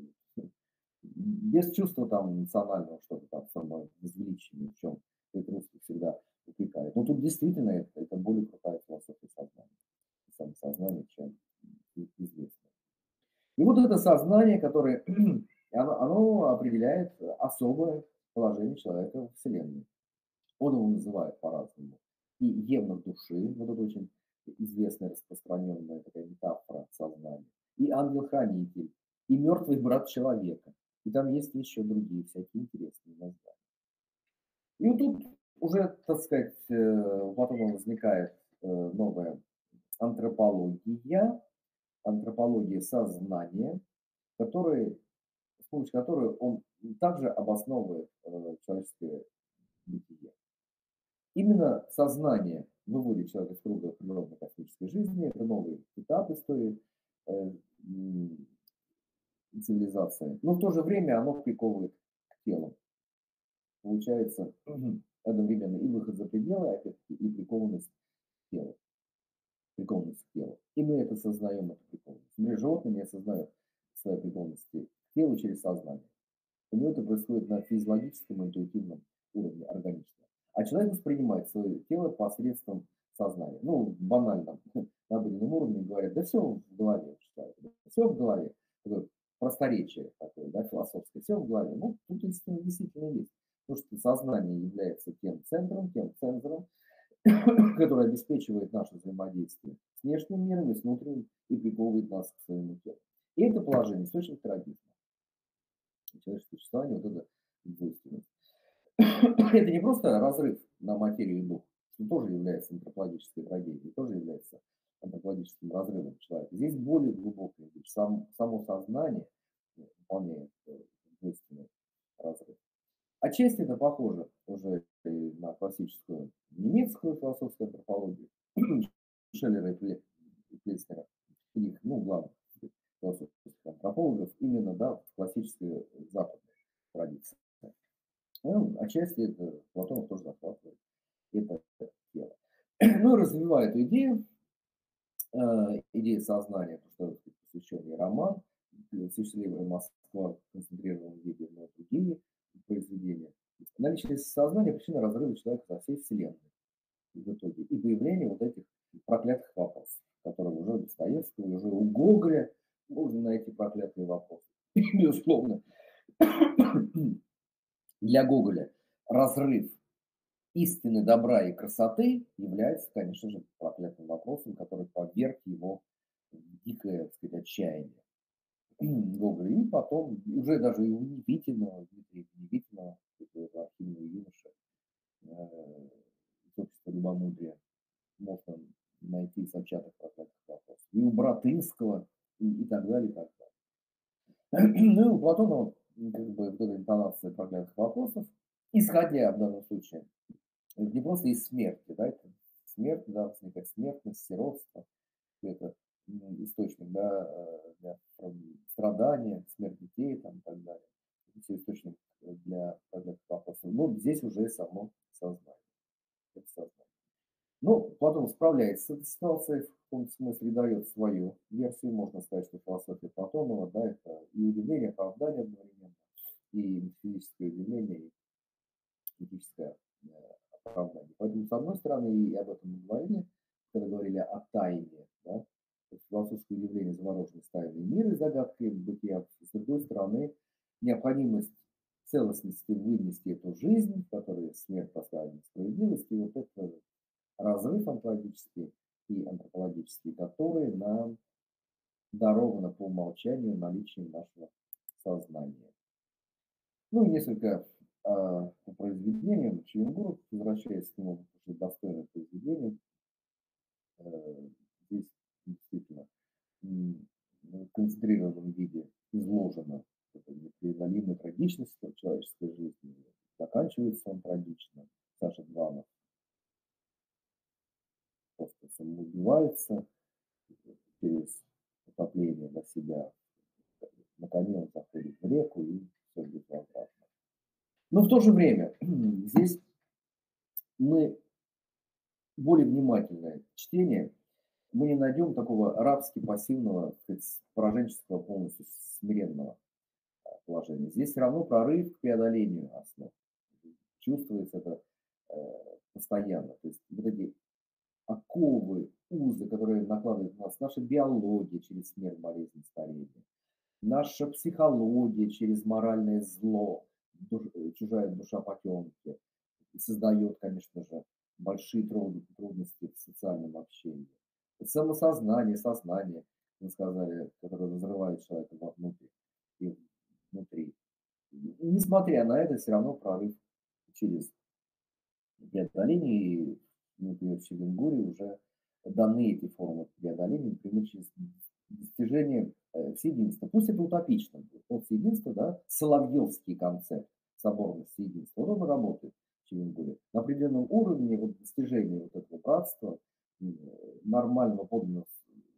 без чувства там национального что-то там самовозвеличения, в чем это русский всегда упрекает. Но тут действительно это более крутая философия сознания, самосознание, чем известно. И вот это сознание, которое оно определяет особое положение человека в Вселенной. Он его называет по-разному. И евнух души, вот это очень известная, распространенная такая метафора сознания. И ангел-хранитель, и мертвый брат человека. И там есть еще другие всякие интересные названия. И вот тут уже, так сказать, у Платона возникает новая антропология, антропология сознания, с помощью которой он также обосновывает человеческое бытие. Именно сознание выводит человека из круга природной космической жизни, это новый этап истории цивилизации, но в то же время оно приковывает к телу. Получается одновременно и выход за пределы, опять-таки, и прикованность к телу. Прикованность к телу. И мы это сознаем, эту прикованность. Например, животные не осознают своей прикованности к телу через сознание. У него это происходит на физиологическом, интуитивном уровне органично. А человек воспринимает свое тело посредством сознания. Ну, банально, на обыденном уровне говорят, да все в голове у человека, да, все в голове. Такое просторечие такое, да, философское, все в голове. Ну, тут действительно есть. Потому что сознание является тем центром, тем цензором, который обеспечивает наше взаимодействие с внешним миром и с внутренним и приковывает нас к своему телу. И это положение источник трагизма. Человеческое существование, вот это двойственность. Это не просто разрыв на материю и дух, что тоже является антропологической трагедией, тоже является антропологическим разрывом человека. Здесь более глубокая вещь. Само сознание выполняет двойственный разрыв. Отчасти это похоже уже на классическую немецкую философскую антропологию Шеллера и Плеснера, их, ну, главных философских антропологов, именно, да, в классической западной традиции. Ну, отчасти это Платонов тоже захватывает это тело. Ну и развивая эту идею, идея сознания, то, что посвященный роман, «Счастливая Москва» в концентрированном виде, но другие произведения. Наличие сознания – причина разрыва человека со всей Вселенной в итоге. И появление вот этих проклятых вопросов, которые уже у Достоевского, уже у Гоголя можно найти проклятые вопросы. Безусловно, для Гоголя разрыв истины, добра и красоты является, конечно же, проклятым вопросом, который поверг его в дикое, так сказать, отчаяние. Гоголя. И потом, уже даже и у Никитина, Дмитрия Никитина, этого архивного юноша, из общества любомудрия, можно найти зачаток проклятых вопросов. И у Братынского, и так далее, и так далее. Ну и у Платонова, как бы, вот эта интонация проклятых вопросов, исходя в данном случае не просто из смерти, да, это смерть, да, возникает смертность, сиротство, это источник, да, для страдания, смерть детей там, и так далее. Это все источник для проклятых вопросов. Но здесь уже само сознание. Это сознание. Ну, Платон справляется с этой ситуацией, в каком смысле дает свою версию. Можно сказать, что философия Платонова, да, это и удивление, и оправдание одновременно, и физическое удивление, и этическое оправдание. Поэтому, с одной стороны, и об этом мы говорили, когда говорили о тайне, да, то есть философское удивление, завороженность тайной мира и загадкой бытия. С другой стороны, необходимость целостности вынести эту жизнь, в которой смерть поставлена справедливости, и вот это разрыв онтологический и антропологический, который нам даровано по умолчанию наличием нашего сознания. Ну и несколько по произведениям. Челленгуров, возвращаясь к нему, потому что достойное произведение, здесь действительно в концентрированном виде изложена эта непреодолимая трагичность человеческой жизни. Заканчивается он трагично. Саша Дванов просто самоубивается через утопление на себя. На коне он заходит в реку и все безвозвратно. Но в то же время здесь мы более внимательное чтение, мы не найдем такого рабски пассивного, так сказать, пораженческого, полностью смиренного положения. Здесь все равно прорыв к преодолению основ. Чувствуется это постоянно. То есть вот эти оковы, узы, которые накладывает на нас наша биология через смерть, болезнь, старение, наша психология через моральное зло, чужая душа потемки, и создает, конечно же, большие трудности в социальном общении. Самосознание, сознание, мы сказали, которое разрывает человека вовнутрь и внутри. И несмотря на это, все равно прорыв через преодоление, и, например, в Челленгуре уже даны эти формы преодоления, например, через достижение всеединства. Пусть это утопично будет, но всеединство, да, соловьевский концепт соборности единства, вот он работает в Челленгуре. На определенном уровне вот, достижения вот этого братства, нормального подлинного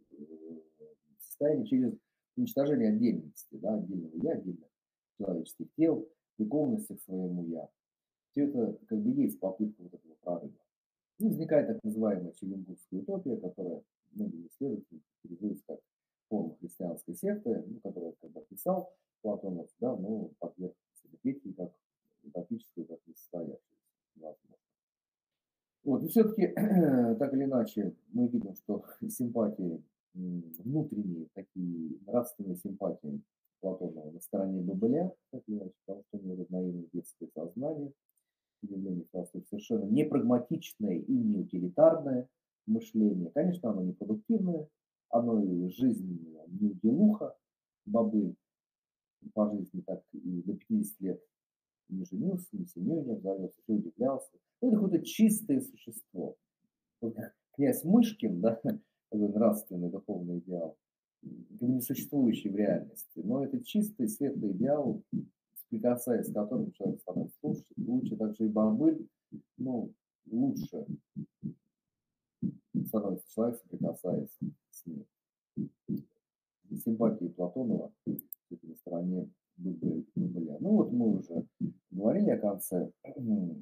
состояния через уничтожение отдельности, да, отдельного я, отдельных человеческих тел, прикованности к своему я. Все это как бы есть попытка вот этого прорыва. И возникает так называемая челленгурская утопия, которая многими исследователями характеризуется как форма христианской секты, ну, которую как бы описал Платонов, да, но подверг себе критике как утопическую, как несостоявшуюся, возможно. Вот, и все-таки, так или иначе, мы видим, что симпатии, внутренние такие нравственные симпатии Платонова на стороне Бабеля, так или иначе, потому что у него это наивное детское сознание, явление философии совершенно не прагматичное и не утилитарное мышление. Конечно, оно не продуктивное, оно и жизненное, не уделуха. Бабы по жизни так и до 50 лет не женился, ни семьей не обзавелся, все удивлялся. Ну, это какое-то чистое существо. Вот князь Мышкин, да, такой нравственный духовный идеал, как бы несуществующий в реальности, но это чистый светлый идеал, соприкасаясь с которым человек становится лучше, также и Бабыль, ну, лучше становится человек, соприкасаясь с ним. Симпатии Платонова на стороне Бабыля. Ну вот мы уже говорили о конце, что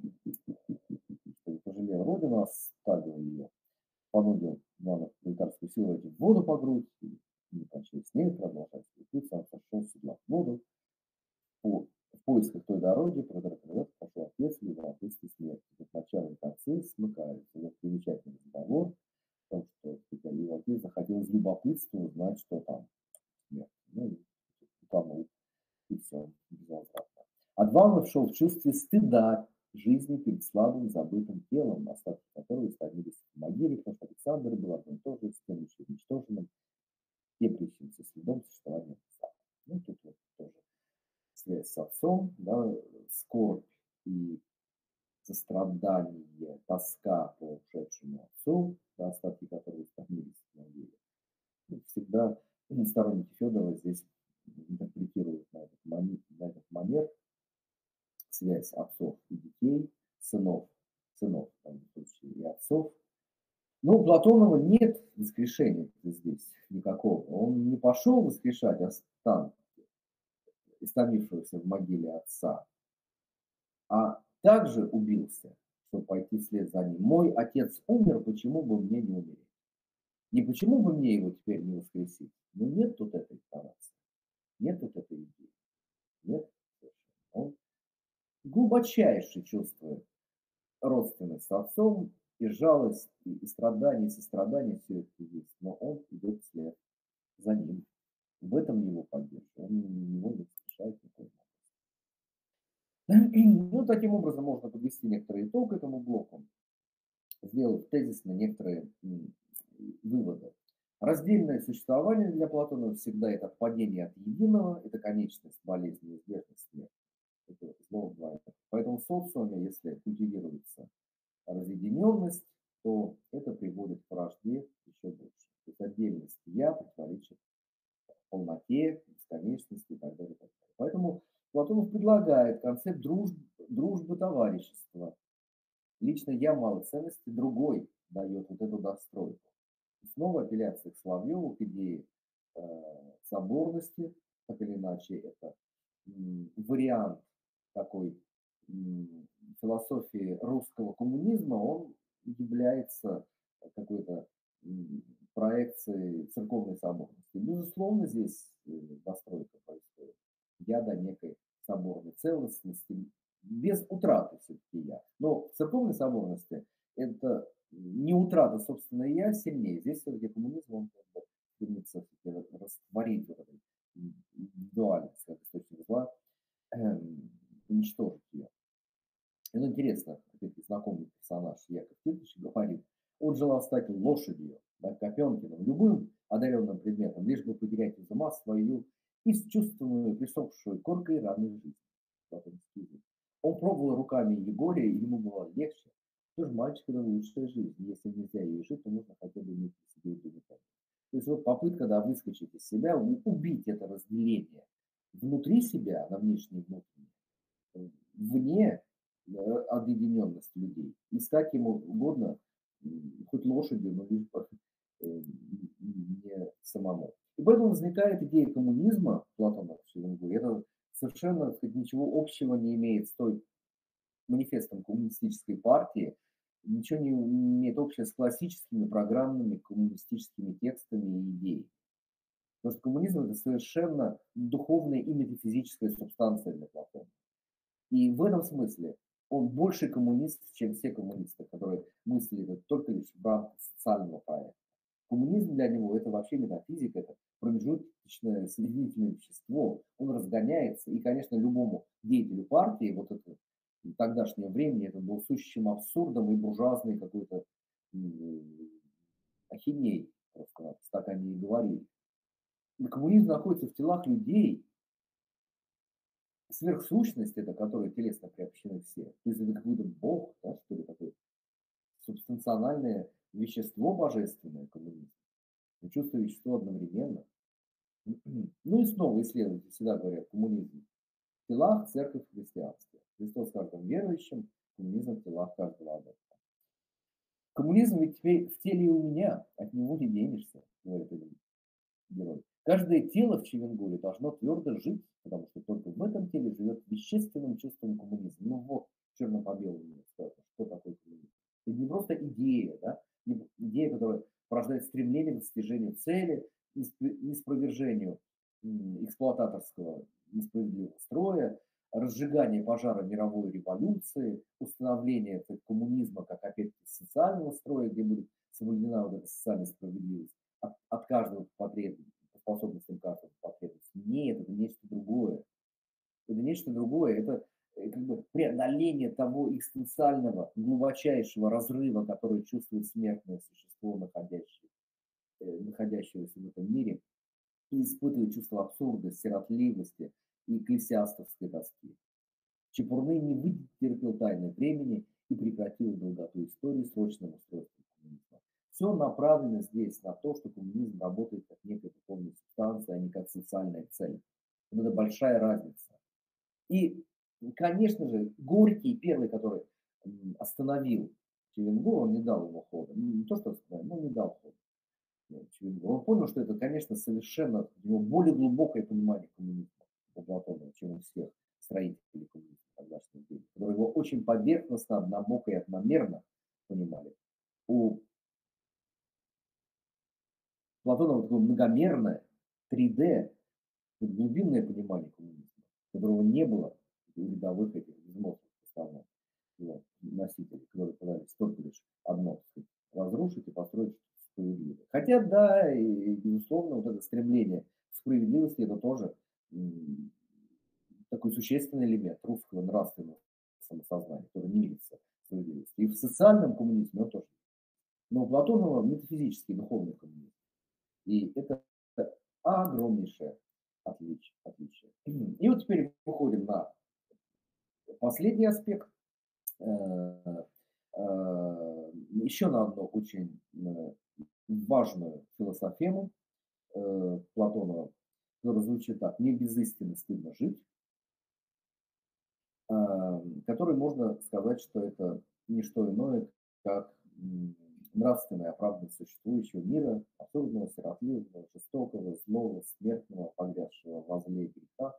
не пожалел родину, оставил ее, понудил главных пролетарскую силу войти в воду по грудь, и не кончили с ней, продолжать свой путь, сам сошел с седла в воду, в поисках той дороги, по которой когда-то пошел отец, либо отец и смерть. Тут начало и концы смыкаются. Вот замечательный разговор о том, что его отец захотел из любопытства узнать, что там смерть. Ну, и утонул, и все, безвозвратно. Адванов шел в чувстве стыда жизни перед слабым, забытым телом, остатки которого истомились в могиле, потому что Александр был одно и то же, с тем еще уничтоженным, теплящимся следом существования отца. Ну, тут вот тоже связь с отцом, да, скорбь и сострадание, тоска по ушедшему отцу, да, остатки которого истомились в могиле. Ну, всегда сторонники Федорова здесь интерпретируют на этот манер связь отцов и детей, сынов в данном случае, и отцов. Но у Платонова нет воскрешения здесь никакого. Он не пошел воскрешать останки истомившегося в могиле отца, а также убился, чтобы пойти вслед за ним. Мой отец умер, почему бы мне не умереть? Не почему бы мне его теперь не воскресить? Но нет тут этой интонации, нет тут этой идеи, нет совершенно. Он глубочайше чувствует родственность с отцом, и жалость, и страдания, и сострадание, все это есть, но он идет вслед за ним. В этом его поддержка, он его не воскрешает никакой. Ну, таким образом можно подвести некоторый итог этому блоку, сделав тезисно некоторые выводы. Раздельное существование для Платона всегда это падение от единого, это конечность, болезнь, неизбежность, смерть. Это зло двоих. Поэтому в социуме, если культивируется разъединенность, то это приводит к вражде еще больше. То есть отдельность я противоречит полноте, бесконечности и так далее. И так далее. Поэтому Платонов предлагает концепт дружбы товарищества. Лично я мало ценности, другой дает вот эту достройку. И снова апелляция к Соловьеву, к идее соборности, так или иначе, это вариант такой философии русского коммунизма, он является какой-то проекцией церковной соборности. Безусловно, здесь настройка происходит. Я до некой соборной целостности, без утраты все-таки я. Но в церковной соборности это не утрата, собственно, я сильнее. Здесь все-таки коммунизм, он как бы стремится растворить вот эту индивидуальность, как источник зла, уничтожить ее. Ну, интересно, опять-таки, знакомый персонаж Яков Титович говорит, он желал стать лошадью, да, Копенкиным, любым одаренным предметом, лишь бы потерять из ума свою исчувственную, присохшую коркой ранней жизни. Он пробовал руками Егория, и ему было легче. Тоже мальчик это лучшая жизнь. Если нельзя ее жить, то нужно хотя бы иметь в себе удовлетворение. То есть вот попытка, да, выскочить из себя, убить это разделение внутри себя, на внешнее и внутреннее, вне объединенность людей. И стать ему угодно, хоть лошадью, но лишь бы не самому. И поэтому возникает идея коммунизма, Платона, это совершенно, так сказать, ничего общего не имеет с той манифестом коммунистической партии, ничего не имеет общего с классическими программными коммунистическими текстами и идеями. Потому что коммунизм это совершенно духовная и метафизическая субстанция для Платона. И в этом смысле он больше коммунист, чем все коммунисты, которые мыслили только лишь в рамках социального проекта. Коммунизм для него это вообще метафизика, это промежуточное соединительное вещество. Он разгоняется, и, конечно, любому деятелю партии вот это в тогдашнее время это был сущим абсурдом и буржуазной какой-то ахинеей, просто так они и говорили. И коммунизм находится в телах людей, сверхсущность это, которой телесно приобщены все. То есть это какой-то бог, да, что ли, такое субстанциональное вещество божественное, коммунизм. И чувство вещества одновременно. Ну и снова исследователи всегда говорят, коммунизм в телах, церковь в христианстве. Христос в каждом верующем, коммунизм в телах каждого адепта. Коммунизм ведь теперь в теле и у меня, от него не денешься, говорит этот герой. Каждое тело в Чивенгуре должно твердо жить, потому что только в этом теле живет вещественным чувством коммунизм. Ну вот, черно по белому, что такое коммунизм. Это не просто идея, да, идея, которая порождает стремление к достижению цели, неспровержению эксплуататорского несправедливого строя, разжигание пожара мировой революции, установление коммунизма как, опять-таки, социального строя, где будет соблюдена вот эта социальная справедливость от каждого потребности, по способностям каждого потребности. Нет, это нечто другое. Это нечто другое. Это как бы преодоление того экзистенциального, глубочайшего разрыва, который чувствует смертное существо, находящегося в этом мире, и испытывает чувство абсурда, сиротливости и экклесиастовской тоски. Чепурный не вытерпел тайны времени и прекратил долготу истории срочным устройством коммунизма. Все направлено здесь на то, что коммунизм работает как некая духовная субстанция, а не как социальная цель. Вот это большая разница. И, конечно же, Горький, первый, который остановил Чевенгур, он не дал ему хода. Не то, что остановил, но не дал хода Чевенгур. Он понял, что это, конечно, совершенно у него более глубокое понимание коммунизма у Платонова, чем у всех строителей коммунизма тогдашнего времени, которые его очень поверхностно, однобоко и одномерно понимали. У Платонова такое многомерное, 3D, глубинное понимание коммунизма, которого не было у рядовых этих безмозглых в основном вот, носителей, которые пытались только лишь одно, так сказать, разрушить и построить что-то справедливое. Хотя, да, и, безусловно, вот это стремление к справедливости, это тоже такой существенный элемент русского нравственного самосознания, который не мирится с справедливостью. И в социальном коммунизме он тоже. Но у Платонова метафизический духовный коммунизм. И это огромнейшее отличие. И вот теперь выходим на последний аспект. Еще на одну очень важную философему Платонова, которая звучит так: «Не без истины стыдно жить», который можно сказать, что это не что иное, как нравственная оправданность существующего мира, абсурдного, сиротливого, жестокого, злого, смертного, погрязшего во зле и грехах,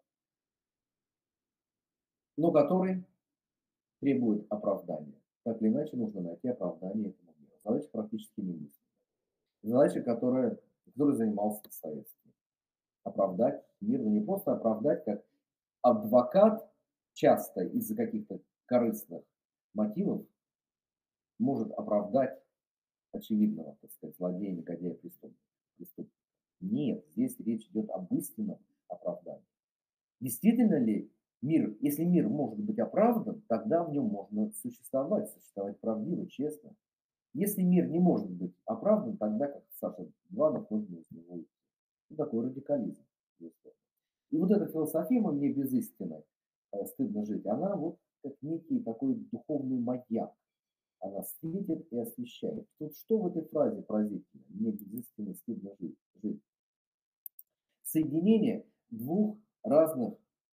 но который требует оправдания. Так или иначе нужно найти оправдание этому миру. Задача практически немыслимая. Задача, которой занимался Достоевский. Оправдать мир, но не просто оправдать, как адвокат часто из-за каких-то корыстных мотивов может оправдать очевидного, так сказать, злодея, негодяя, преступника. Нет, здесь речь идет об истинном оправдании. Действительно ли мир, если мир может быть оправдан, тогда в нем можно существовать правдиво, честно. Если мир не может быть оправдан, тогда, как Саша Дванов, нужно из него уйти. Ну, такой радикализм. И вот эта философия «мне без истины стыдно жить», она вот как некий такой духовный маяк. Она светит и освещает. Тут что в этой фразе поразительно? «Мне без истины стыдно жить». Соединение двух разных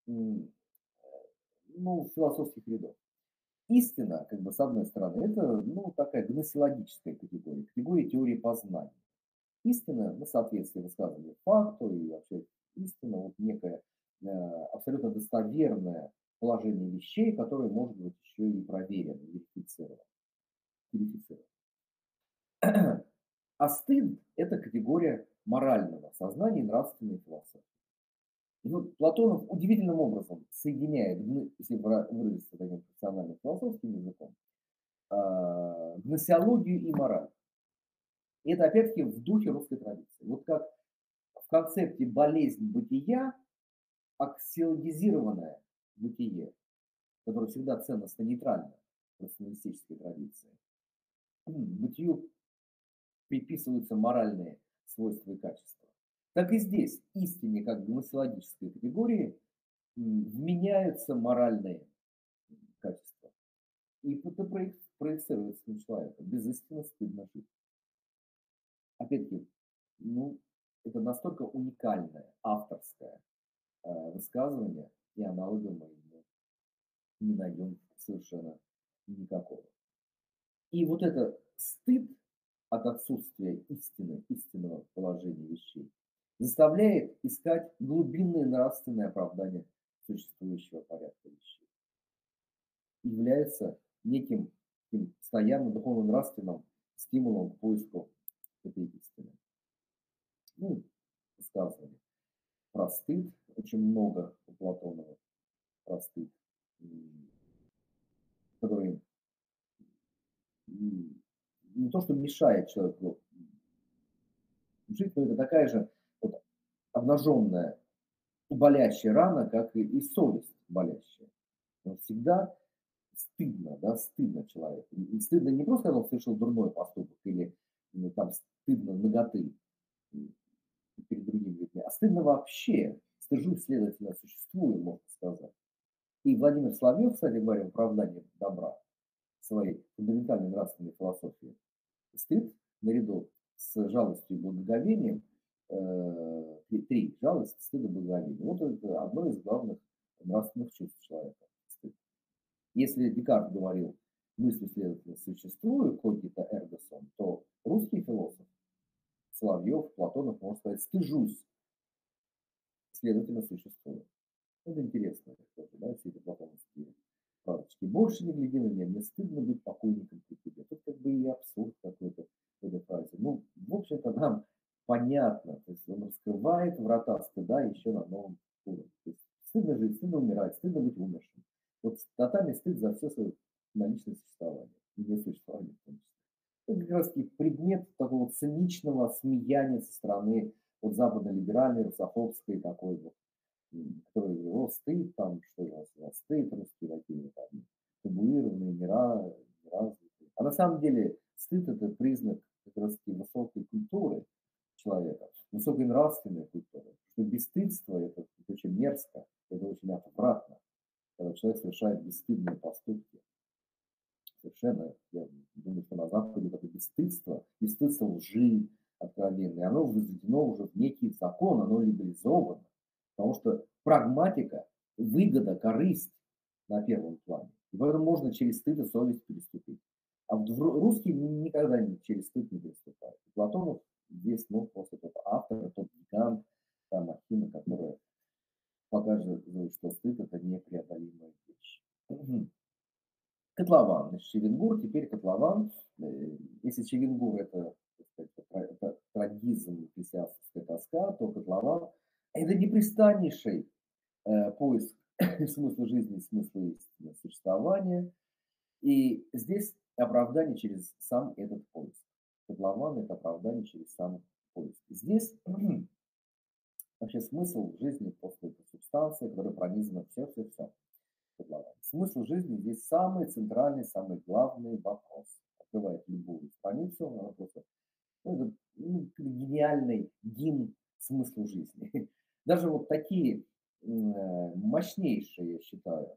ну, философских рядов. Истина, как бы с одной стороны, это ну, такая гносеологическая категория теории познания. Истина, ну, соответствие высказывания факту и вообще истина, вот некое абсолютно достоверное положение вещей, которое может быть еще и проверено, верифицировано. А стыд – это категория морального сознания и нравственной философии. И вот Платонов удивительным образом соединяет, если выразиться таким профессиональным философским языком, гносеологию и мораль. И это опять-таки в духе русской традиции. Вот как в концепте болезнь бытия, аксиологизированное бытие, которое всегда ценностно-нейтрально в рационалистической традиции, бытию приписываются моральные свойства и качества. Так и здесь истине, как гносеологической категории, вменяются моральные качества. И это проецируется на человека. Без истины стыдно жить. Опять-таки, ну, это настолько уникальное, авторское высказывание, и аналога мы ему не найдем совершенно никакого. И вот это стыд от отсутствия истины, истинного положения вещей, заставляет искать глубинные нравственные оправдания существующего порядка вещей. Является неким таким постоянным духовно-нравственным стимулом к поиску этой истины. Ну, высказывания про стыд очень много у Платонова, про стыд, который не то, что мешает человеку жить, но это такая же вот обнаженная и болящая рана, как и совесть болящая. Но всегда стыдно, да, стыдно человеку. И стыдно не просто, когда он совершил дурной поступок или там стыдно наготы перед другими людьми, а стыдно вообще. Стыжусь, следовательно, существую, можно сказать. И Владимир Соловьев, кстати говоря, в оправдании добра своей фундаментальной нравственной философии, стыд наряду с жалостью и благоговением, три: жалость, стыд и благоговение. Вот это одно из главных нравственных чувств человека. Стыд. Если Декарт говорил «мыслью, следовательно, существую, когито эрго сум», то русский философ Соловьев, Платонов, можно сказать «стыжусь, следовательно, существую». Вот интересно, тоже, да, все эти платоновские фразочки. Больше не гляди на меня, мне стыдно быть покойником при тебе. Тут как бы и абсурд какой-то в этой фразе. Ну, в общем-то, нам понятно, то есть он раскрывает врата стыда еще на новом уровне. То есть стыдно жить, стыдно умирать, стыдно быть умершим. Вот тотальный стыд за все свое наличное существование, и несуществование в том числе. Это как раз таки предмет такого циничного смеяния со стороны вот западно-либеральной, русофобской такой вот, который говорил: "О, стыд там, что у вас стыд, русские такие там табуированные, неразвитые". А на самом деле стыд — это признак как раз таки высокой культуры человека, высокой нравственной культуры. Что бесстыдство — это очень мерзко, это очень отвратно, когда человек совершает бесстыдные поступки. Совершенно, я думаю, что на Западе это бесстыдство лжи откровенное, оно возведено уже в некий закон, оно легализовано. Потому что прагматика, выгода, корысть на первом плане. И поэтому можно через стыд и совесть переступить. А вот русские никогда через стыд не переступают. И Платонов здесь, ну, просто тот автор, тот гигант, та махина, которая покажет, что стыд — это непреодолимая вещь. Котлован. Значит, Чевенгур, теперь котлован. Если Чевенгур — это, так сказать, это трагизм, христианская тоска, то котлован — это непрестаннейший поиск смысла жизни, смысла истины, существования. И здесь оправдание через сам этот поиск. Котлован — это оправдание через сам поиск. Здесь вообще смысл жизни просто это субстанция, которая пронизана все-все-все. Смысл жизни здесь самый центральный, самый главный вопрос. Открывает любую страницу, она просто, ну, это, гениальный гимн смыслу жизни. Даже вот такие мощнейшие, я считаю,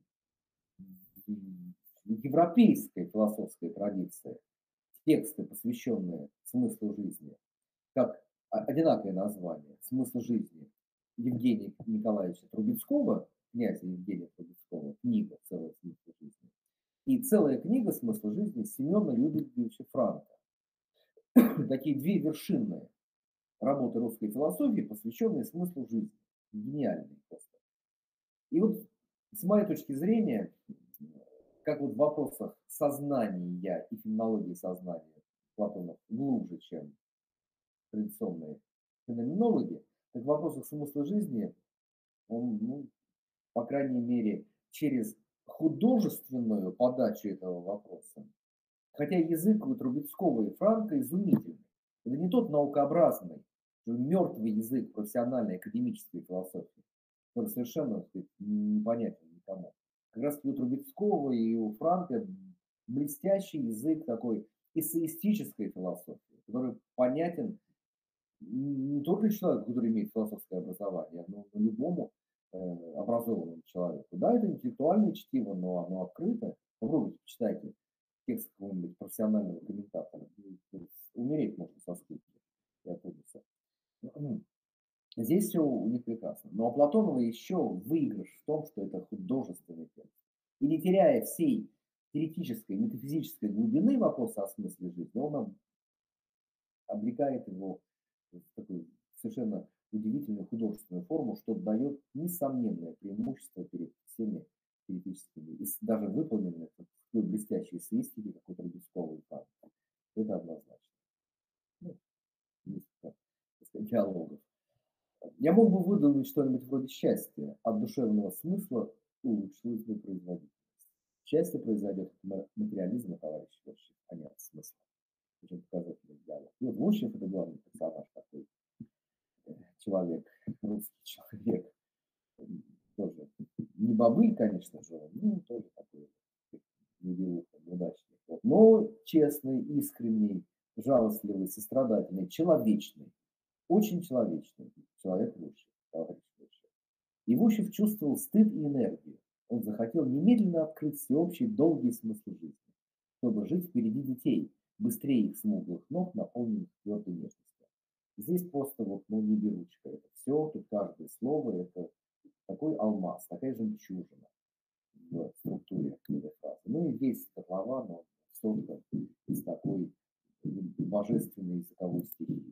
европейской философской традиции тексты, посвященные смыслу жизни, как одинаковое название «Смысл жизни» Евгения Николаевича Трубецкого, князя Евгения Трубецкого, книга «Целая смысл жизни», и целая книга «Смысл жизни» Семена Людвиговича Франка. Такие две вершинные работы русской философии, посвященные смыслу жизни. Гениальные просто. И вот с моей точки зрения, как вот в вопросах сознания и феноменологии сознания Платонов глубже, чем традиционные феноменологи, так в вопросах смысла жизни он, ну, по крайней мере, через художественную подачу этого вопроса, хотя язык у Трубецкого и Франка изумительный. Это не тот наукообразный, мертвый язык профессиональной академической философии, который совершенно, так сказать, непонятен никому. Как раз у Трубецкого и у Франка блестящий язык такой эссеистической философии, который понятен не только человеку, который имеет философское образование, но любому образованному человеку. Да, это интеллектуальное чтиво, но оно открыто. Попробуйте, почитайте текст какого-нибудь профессионального комментатора. Умереть можно со скуки и от ужаса. Здесь все у них прекрасно. Но у Платонова еще выигрыш в том, что это художественный текст. И не теряя всей теоретической, метафизической глубины вопроса о смысле жизни, он облекает его в такой совершенно удивительную художественную форму, что дает несомненное преимущество перед всеми теоретическими, и даже выполненные в такой блестящей свистике, как у Трубецкого и Канта. Это однозначно. Ну, несколько, так сказать, диалогов. Я мог бы выдумать что-нибудь вроде счастья. От душевного смысла улучшилась бы производительность. Счастье произойдет от материализма, товарищ Лещев, а не от смысла. Очень показательный диалог. И вот Лощев — это главный персонаж такой, человек, русский человек. Тоже не бобыль, конечно же, ну, тоже такой невеликий неудачник. Вот. Но честный, искренний, жалостливый, сострадательный, человечный. Очень человечный человек Лощев, товарищ Лощев. И Гущев чувствовал стыд и энергию. Он захотел немедленно открыть всеобщий долгий смысл жизни, чтобы жить впереди детей, быстрее их смуглых ног, наполненных твердой нежностью. Здесь просто вот, ну, не беручка. Это все, тут каждое слово, это такой алмаз, такая жемчужина в структуре этой фразы. Ну и весь котлован, он создан из такой божественной языковой стихии.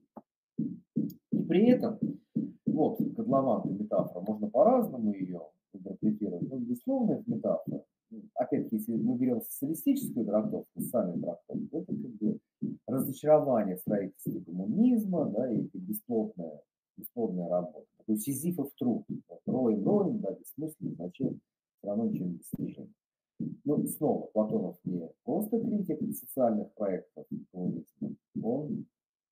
И при этом, вот, котлован, метафора, можно по-разному ее интерпретировать. Но, безусловно, это метафора. Опять-таки, если мы берем социалистическую трактовку, социальную трактовку, это как бы разочарование в строительстве коммунизма, да, и это бесплодная работа. Такой сизифов труд. Роем, да, бессмысленно, зачем, все равно ничего не достижим. Но снова, Платонов не просто критик социальных проектов коммунизма, он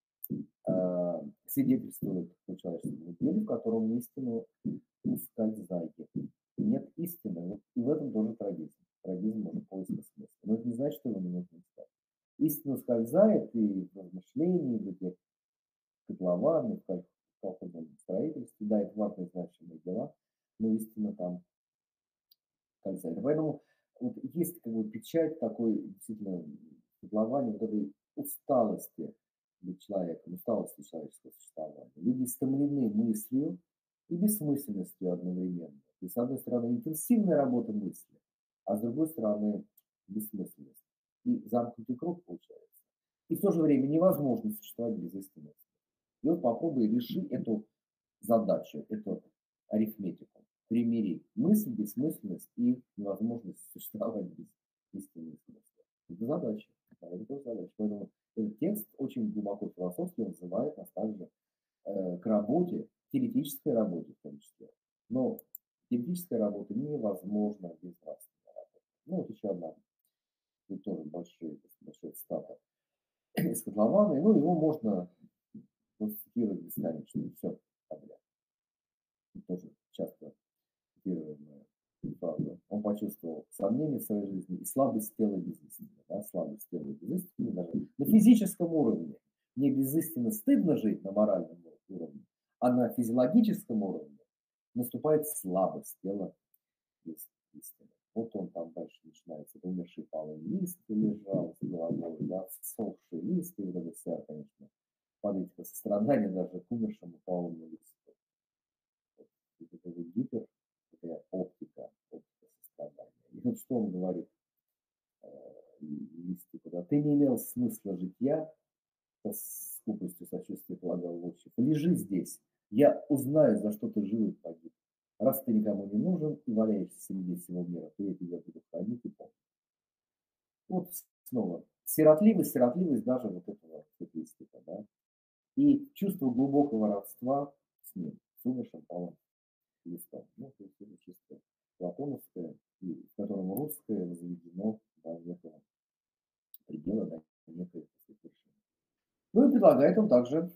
свидетельствует о человеческом деле, в котором истину ускользает. Нет истины. Вот и в этом тоже трагизм. Трагизм может поиска смысла. Но это не значит, что его не нужно искать. Истина ускользает и в размышлении, в этих котлованных, в колхозном строительстве. Да, это важные значимые дела, но истина там скользает. Поэтому вот есть как бы печать такой действительно котлования, вот этой усталости быть человеком, усталости человеческого существования. Люди истомлены мыслью и бессмысленностью одновременно. То есть, с одной стороны, интенсивная работа мысли, а с другой стороны, бессмысленность. И замкнутый круг получается. И в то же время невозможно существовать без истинности. И вот попробуй реши эту задачу, эту арифметику. Примири мысль, бессмысленность и невозможность существовать без истинной смысла. Это задача. Да, это тоже задача. Поэтому этот текст очень глубоко философски называет нас также к работе, теоретической работе в том числе. Но теоретическая работа невозможна без нравственной работы. Ну, вот еще одна, тут тоже большая цитата из Котлована. Ну, его можно цитировать бесконечно. Все подряд. Тоже часто цитируемая фраза. Он почувствовал сомнение в своей жизни и слабость тела без истины. Да? Слабость тела без истины даже на физическом уровне. Не без истины стыдно жить на моральном уровне, а на физиологическом уровне наступает слабость тела без истины. Вот он там дальше начинается. Умерший палый лист лежал с головой, да, сохший лист, и вот это вся, конечно, политика сострадания даже к умершему палому листу. Вот это вот гипер, такая оптика сострадания. И вот что он говорит листику, да, ты не имел смысла житья, с скупостью сочувствия полагал Лощев. Лежи здесь, я узнаю, за что ты жил и погиб. Раз ты никому не нужен и валяешься среди всего мира, то я тебя буду хранить и помнить. Вот снова сиротливость даже вот этого листика, да, и чувство глубокого родства с ним, с умершим палым листом. Ну, то есть это чисто платоновское, и в котором русское возведено до некого предела, до некой вершины. Ну и предлагает он также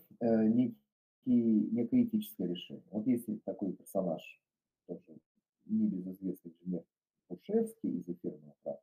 некое этическое решение. Вот если такой персонаж, тоже небезызвестный инженер Пушевский из эфирного права,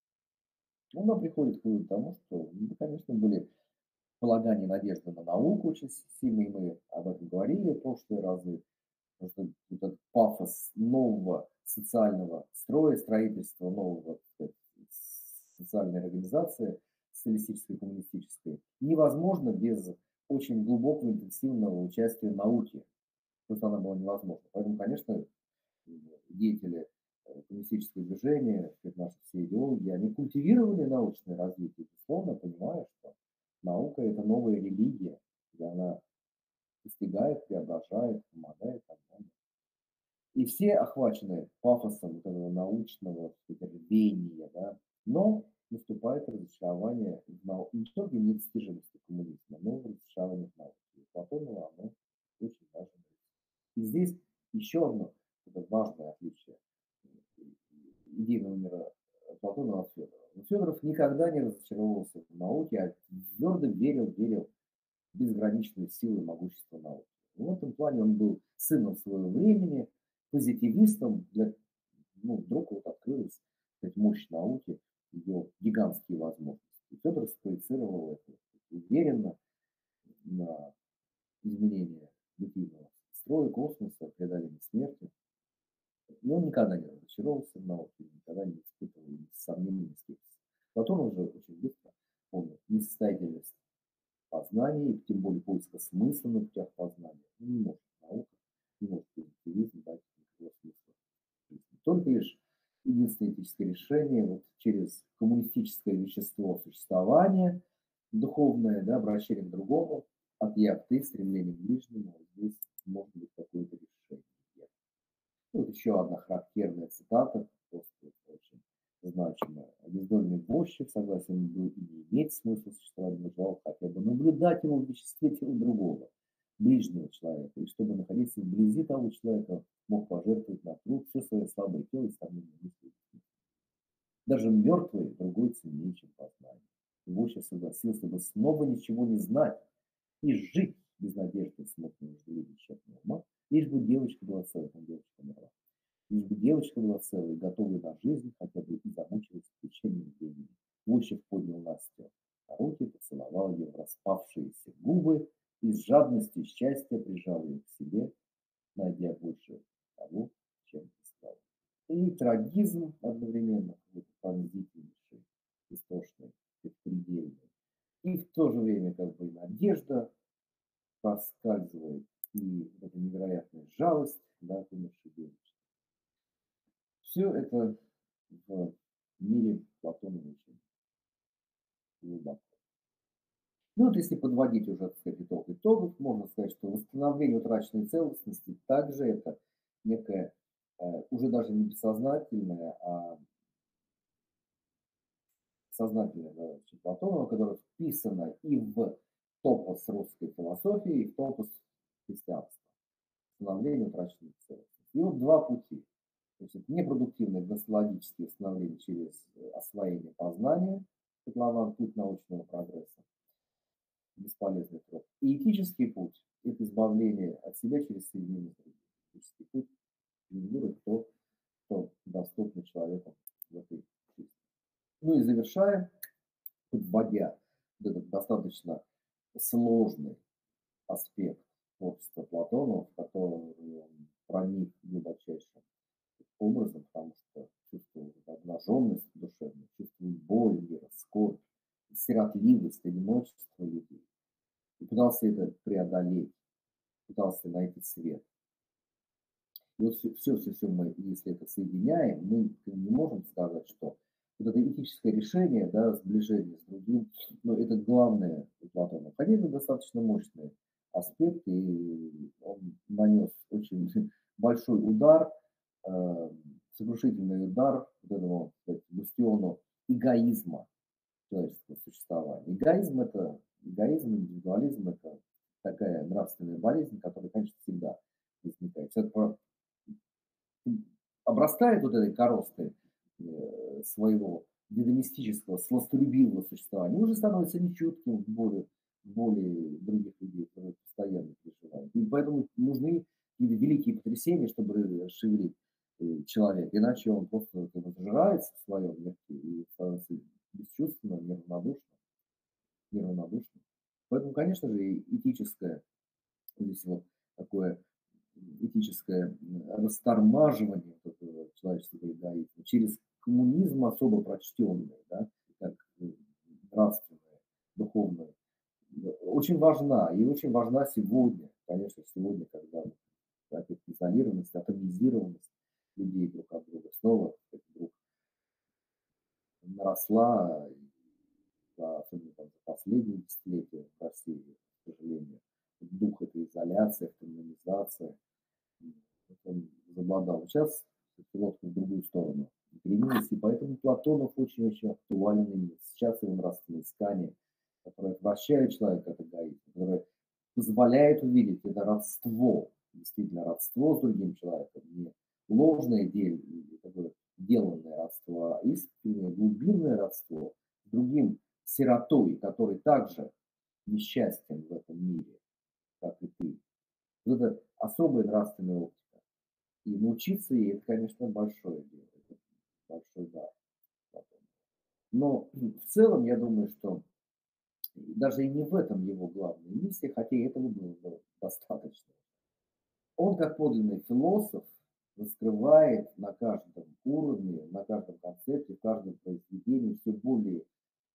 он нам приходит к выводу тому, что, ну, конечно, были полагания надежды на науку очень сильные, мы об этом говорили в прошлые разы, потому что вот этот пафос нового социального строя, строительства нового, так сказать, социальной организации, социалистической, коммунистической, невозможно без очень глубокого, интенсивного участия науки. Просто она была невозможна. Поэтому, конечно, деятели коммунистического движения, наши все идеологи, они культивировали научное развитие, безусловно, понимая, что наука – это новая религия, и она достигает, преображает, помогает и так далее. И все охвачены пафосом вот этого научного рвения, да, но наступает разочарование не только в недостижимости коммунизма, но и в разочаровании в науке. И Платонова оно очень важно. И здесь еще одно это важное отличие идейного мира Платонова от Федорова. Но Федоров никогда не разочаровывался в науке, а твердо верил в безграничную силу и могущество науки. В этом плане он был сыном своего времени, позитивистом. Вдруг вот открылась мощь науки, ее гигантские возможности. И Федор спроецировал это уверенно на изменение бытийного строя, космоса, преодоление смерти. И он никогда не разочаровался в науке, никогда не испытывал ни сомнений, ни скепсиса. Платон уже очень быстро понял несостоятельность познания, и тем более поиска смысла на путях познания. Не может наука, не может позитивизм дать никакого смысла жизни. Только лишь единственное этическое решение вот через коммунистическое вещество существования, духовное, да, обращение к другому, от я к ты, стремление к ближнему, вот здесь может быть какое-то решение. Вот еще одна характерная цитата, просто очень значимая. Обездоленный возчик согласен был и не иметь смысла существовать, но желал хотя бы наблюдать его в веществе тела другого, ближнего человека, и чтобы находиться вблизи того человека, мог пожертвовать на труд все свое слабое тело и сомнения мысли. Даже мертвый другой ценнее, чем познание. Вождь согласился бы снова ничего не знать и жить без надежды смутного вожделения тщетного ума, лишь бы девочка была целая, там девочка умерла. Лишь бы девочка была целой, готовой на жизнь, хотя бы и замучилась в течение времени. Лучев поднял Настю на руки, поцеловал ее в распавшиеся губы и с жадностью счастья прижал ее к себе, найдя больше того, чем искал. И трагизм одновременно, какой-то пронзительнейший, истошный, беспредельный. И в то же время как бы и надежда проскальзывает, и эта невероятная жалость, да, к умершей девочке. Все это в мире Платона очень глубоко. Ну вот если подводить уже, так сказать, итог итогов, можно сказать, что восстановление утраченной целостности также это некое, уже даже не бессознательное, а сознательное задача Платонова, которая вписана и в топос русской философии, и в топос христианства. Восстановление утраченной целостности. И вот два пути. То есть это непродуктивное гносеологическое становление через освоение познания, котлован, путь научного прогресса, бесполезный труд. И этический путь– это избавление от себя через соединение с другим. Этический путь выбора, кто доступно человеку в этой жизни. Ну и завершаем, подводя вот этот достаточно сложный аспект творчества Платона, в который он проник глубочайшим образом, потому что чувствовал обнаженность душевную, чувствовал боль мира, скорбь, сиротливость, одиночество людей. И пытался это преодолеть, пытался найти свет. И вот все мы, если это соединяем, мы не можем сказать, что вот это этическое решение, да, сближение с другим, но это главное у Платона. Хотя это достаточно мощный аспект, и он нанес очень большой удар, э, сокрушительный удар вот этому, так сказать, бастиону эгоизма человеческого существования. Эгоизм, индивидуализм– это такая нравственная болезнь, которая, конечно, всегда возникает. Человек обрастает вот этой коростой своего гедонистического, сластолюбивого существования, уже становится нечутким в боли других людей, которые постоянно переживают. И поэтому нужны какие-то великие потрясения, чтобы расшевелить человека. Иначе он просто разжирается в своем мирке и становится бесчувственным, неравнодушным. Поэтому, конечно же, и этическое, здесь вот такое этическое растормаживание вот этого человеческого эгоизма через коммунизм особо прочтенный, да, как нравственное, духовное, очень важна. И очень важна сегодня, конечно, сегодня, когда опять изолированность, атомизированность людей друг от друга снова вдруг наросла, особенно там, за последние десятилетия в России, к сожалению. дух этой изоляции, автономизации. Вот он возобладал. Сейчас лодка в другую сторону переменилась, и поэтому Платонов очень-очень актуален именно сейчас его нравственные искания, которые отвращают человека от эгоизма, которые позволяют увидеть это родство, действительно родство с другим человеком, не ложное такое деланное родство, а искреннее глубинное родство с другим сиротой, который также несчастен в этом мире, как и ты. Вот это особая нравственная оптика. И научиться ей — это, конечно, большое дело, это большой дар потом. Но в целом, я думаю, что даже и не в этом его главная миссия, хотя и этого было бы достаточно. Он, как подлинный философ, раскрывает на каждом уровне, на каждом концепте, в каждом произведении все более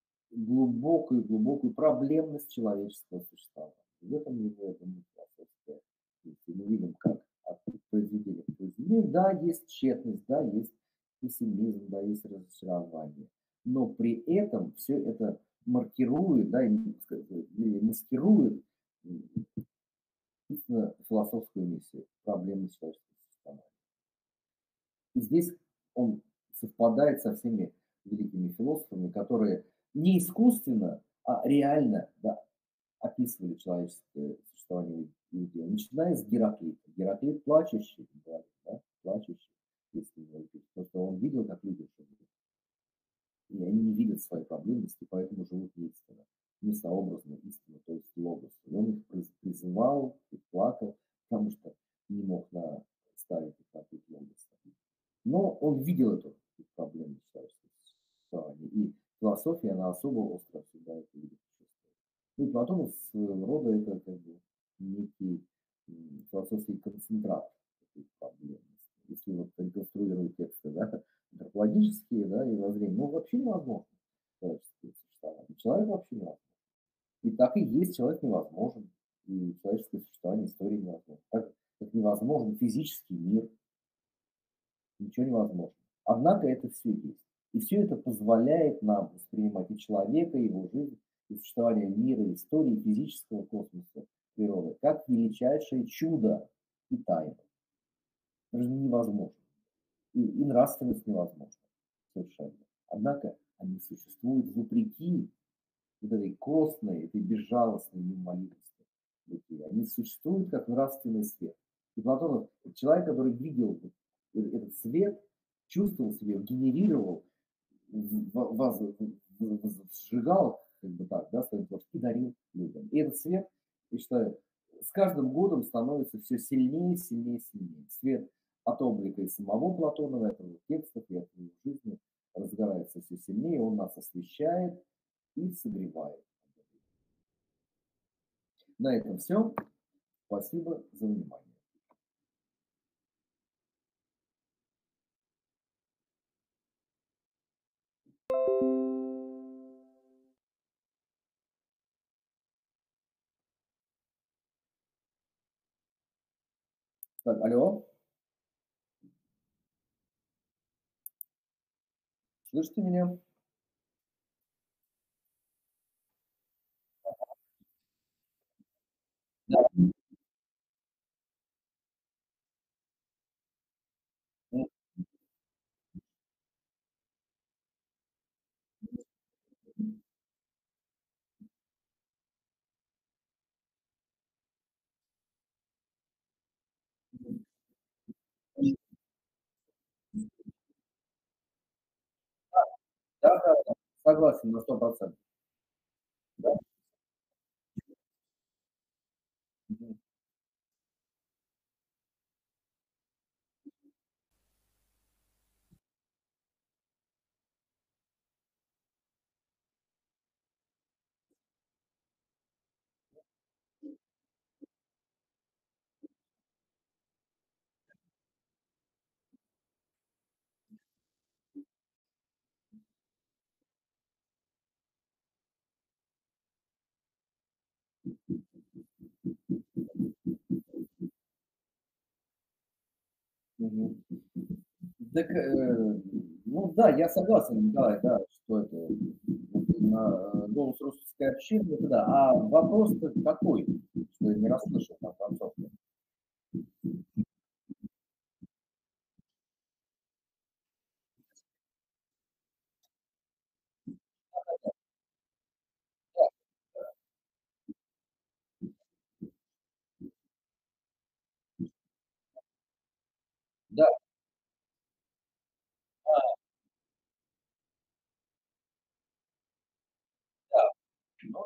глубокую проблемность человеческого существования. В этом его, я думаю, философская миссия. Мы видим, как от произведения к произведению, да, есть тщетность, да, есть пессимизм, да, есть разочарование. Но при этом все это маркирует, да, или маскирует истинно философскую миссию, проблемы человеческого существования. И здесь он совпадает со всеми великими философами, которые не искусственно, а реально, да, описывали человеческое существование людей. Начиная с Гераклита. Гераклит плачущий, говорит, да, плачущий, если не говорить, потому что он видел, как люди живут. И они не видят своей проблемности, поэтому живут неистинно, несообразно истинно, то есть логос. И он их призывал, и плакал, потому что не мог ставить их на путь логоса. Но он видел эту проблему человеческого существования. И философия, она особо остро всегда это видит. Ну и Платон своего рода это как бы некий философский концентрат этой проблемы. Если вот реконструировать тексты, да, антропологические, да, и воззрения, ну вообще невозможно человеческое существование. Человек вообще невозможно. И так и есть, человек невозможен. И человеческое существование, история невозможно. Как невозможен физический мир, ничего невозможно. Однако это все есть. И все это позволяет нам воспринимать и человека, и его жизнь, и существование мира, истории, физического космоса, природы, как величайшее чудо и тайну. Это же невозможно. И нравственность невозможна совершенно. Однако они существуют вопреки вот этой костной, этой безжалостной неумолимости бытия. Они существуют как нравственный свет. И Платонов — человек, который видел этот свет, чувствовал себе, генерировал, сжигал, как бы так, да, своим творчеством и дарил людям. И этот свет, я считаю, с каждым годом становится все сильнее, сильнее, сильнее. Свет от облика и самого Платонова, от его текстов и от его жизни разгорается все сильнее, он нас освещает и согревает. На этом все. Спасибо за внимание. Так, алло, слышите меня? Да. Да-да-да, согласен на 100%. Да. Мгм. Мгм. Так, ну да, я согласен, да, да, что это вот голос русской общины, это да. А вопрос-то какой, что я не расслышал там концовку? Да, да, ну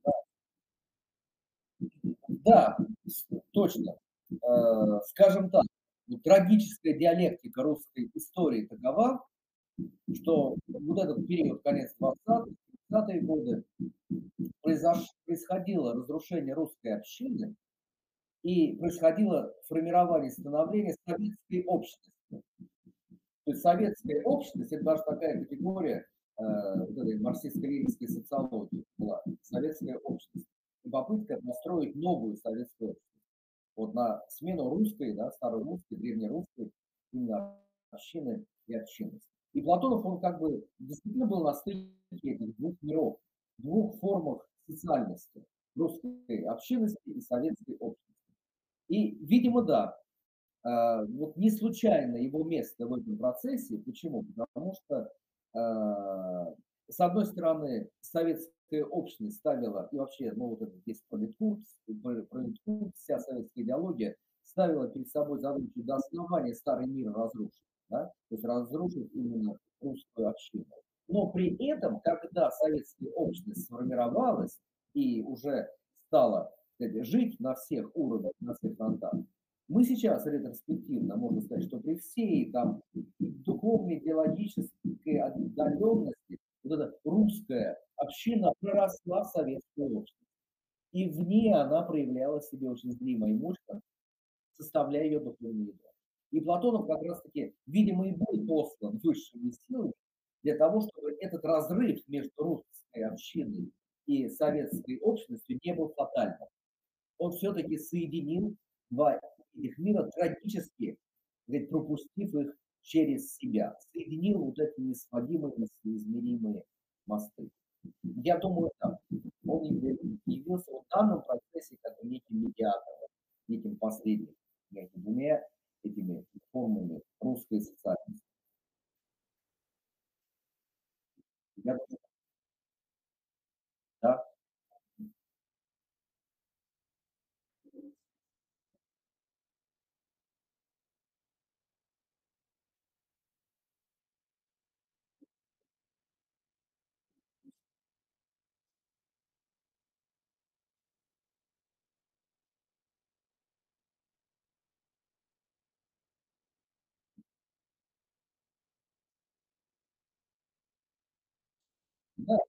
да, точно. Скажем так, вот трагическая диалектика русской истории такова, что вот этот период, конец 20-х, 30-е годы, происходило разрушение русской общины и происходило формирование, становление советской общности. То есть советская общность — это даже такая категория, вот этой марксистско-ленинской социологии была, советская общность. И попытка построить новую советскую общность. Вот на смену русской, да, старорусской, древнерусской, именно общины и общинности. И Платонов, он как бы действительно был на стыке этих двух миров, двух формах социальности: русской общинности и советской общности. И, видимо, да, вот не случайно его место в этом процессе. Почему? Потому что, с одной стороны, советская общность ставила, и вообще, ну, вот этот весь политкурс, вся советская идеология ставила перед собой задачу до основания старый мир разрушить, да, то есть разрушить именно русскую общину. Но при этом, когда советская общность сформировалась и уже стала, так сказать, жить на всех уровнях, на всех фронтах, мы сейчас ретроспективно можем сказать, что при всей там духовной, идеологической отдаленности вот эта русская община проросла в советскую общность. И в ней она проявляла себя очень зримо и мощно, составляя ее духовное ядро. И Платонов как раз-таки, видимо, и был послан высшими силами для того, чтобы этот разрыв между русской общиной и советской общностью не был фатальным. Он все-таки соединил два этих мира трагически, говорит, пропустив их через себя. Соединил вот эти несводимые, несоизмеримые мосты. Я думаю, да. Он явился в данном процессе как бы неким медиатором, неким посредником между двумя этими формами русской социальности. Я думаю, да, да,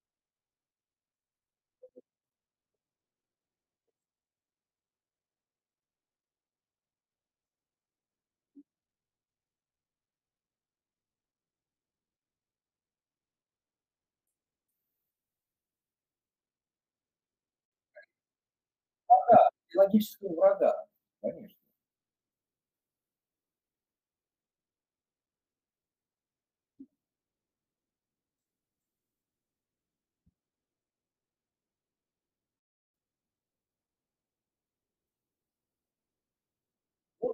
идеологического врага, конечно. Ну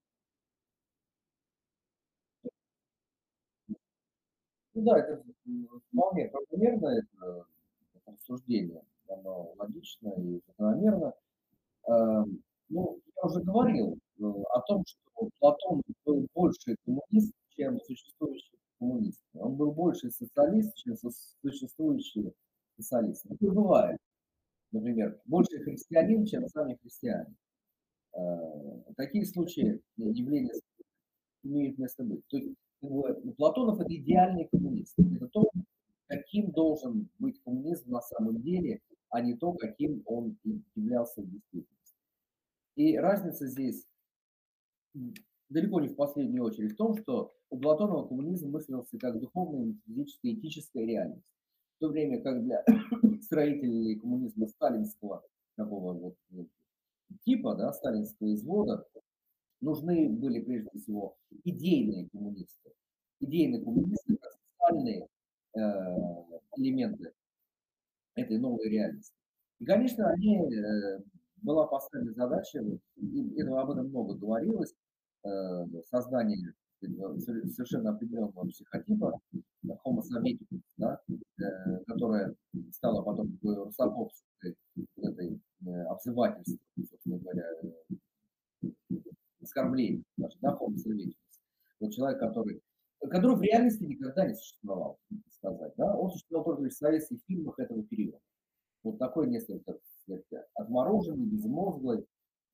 ну да, это вполне правомерно, это рассуждение, оно логично и закономерно. Ну, я уже говорил, о том, что Платон был больше коммунист, чем существующий коммунист. Он был больше социалист, чем существующий социалист. Такое бывает. Например, больше христианин, чем сами христиане. Такие случаи, явления имеют место быть. То есть, как бы, Платонов — это идеальный коммунист. Это то, каким должен быть коммунизм на самом деле, а не то, каким он являлся в действительности. И разница здесь далеко не в последнюю очередь в том, что у Платонова коммунизм мыслился как духовная, метафизическая, этическая реальность. В то время как для строителей коммунизма сталинского такого вот типа, да, сталинского извода, Нужны были прежде всего идейные коммунисты. Идейные коммунисты как социальные, э, элементы этой новой реальности. И, конечно, была поставлена задача, вот, и об этом много говорилось, создание совершенно определенного психотипа, Homo советикус, да, которая стала потом такой русофобской вот этой, обзывательством, собственно говоря, оскорбление даже, да, Homo советикус. Вот человек, который в реальности никогда не существовал, так сказать, да, он существовал только лишь в советских фильмах этого периода. Вот такой несколько, так сказать, отмороженный, безмозглый,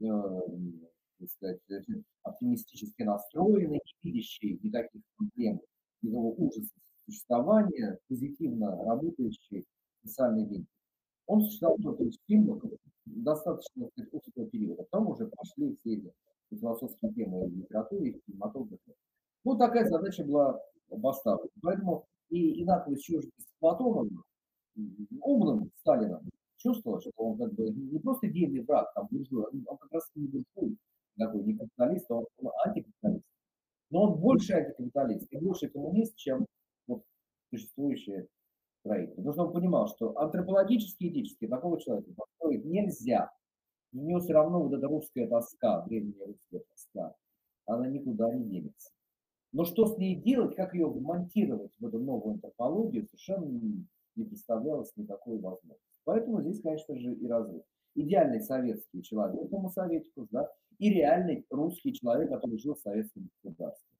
так сказать, оптимистически настроенный, не видящий никаких проблем, никакого ужаса существования, позитивно работающий социальный вид. Он существовал только лишь в фильмах достаточно, так сказать, узкого периода. Потом уже пошли все эти философские темы в литературе, и в кинематографе. Вот такая задача была поставлена. Поэтому и Игнатьевич Чужик с Платоном, умным Сталином, чувствовал, что он как бы не просто идейный враг, там, буржуй, он как раз не буржуй, такой, не капиталист, он антикапиталист. Но он больше антикапиталист и больше коммунист, чем вот существующие строители. Потому что он понимал, что антропологически, этически такого человека построить нельзя. У него все равно вот эта русская тоска, древняя русская тоска, она никуда не денется. Но что с ней делать, как ее вмонтировать в эту новую антропологию, совершенно не представлялось никакой возможности. Поэтому здесь, конечно же, и разрыв. Идеальный советский человек, Homo советикус, да, и реальный русский человек, который жил в советском государстве,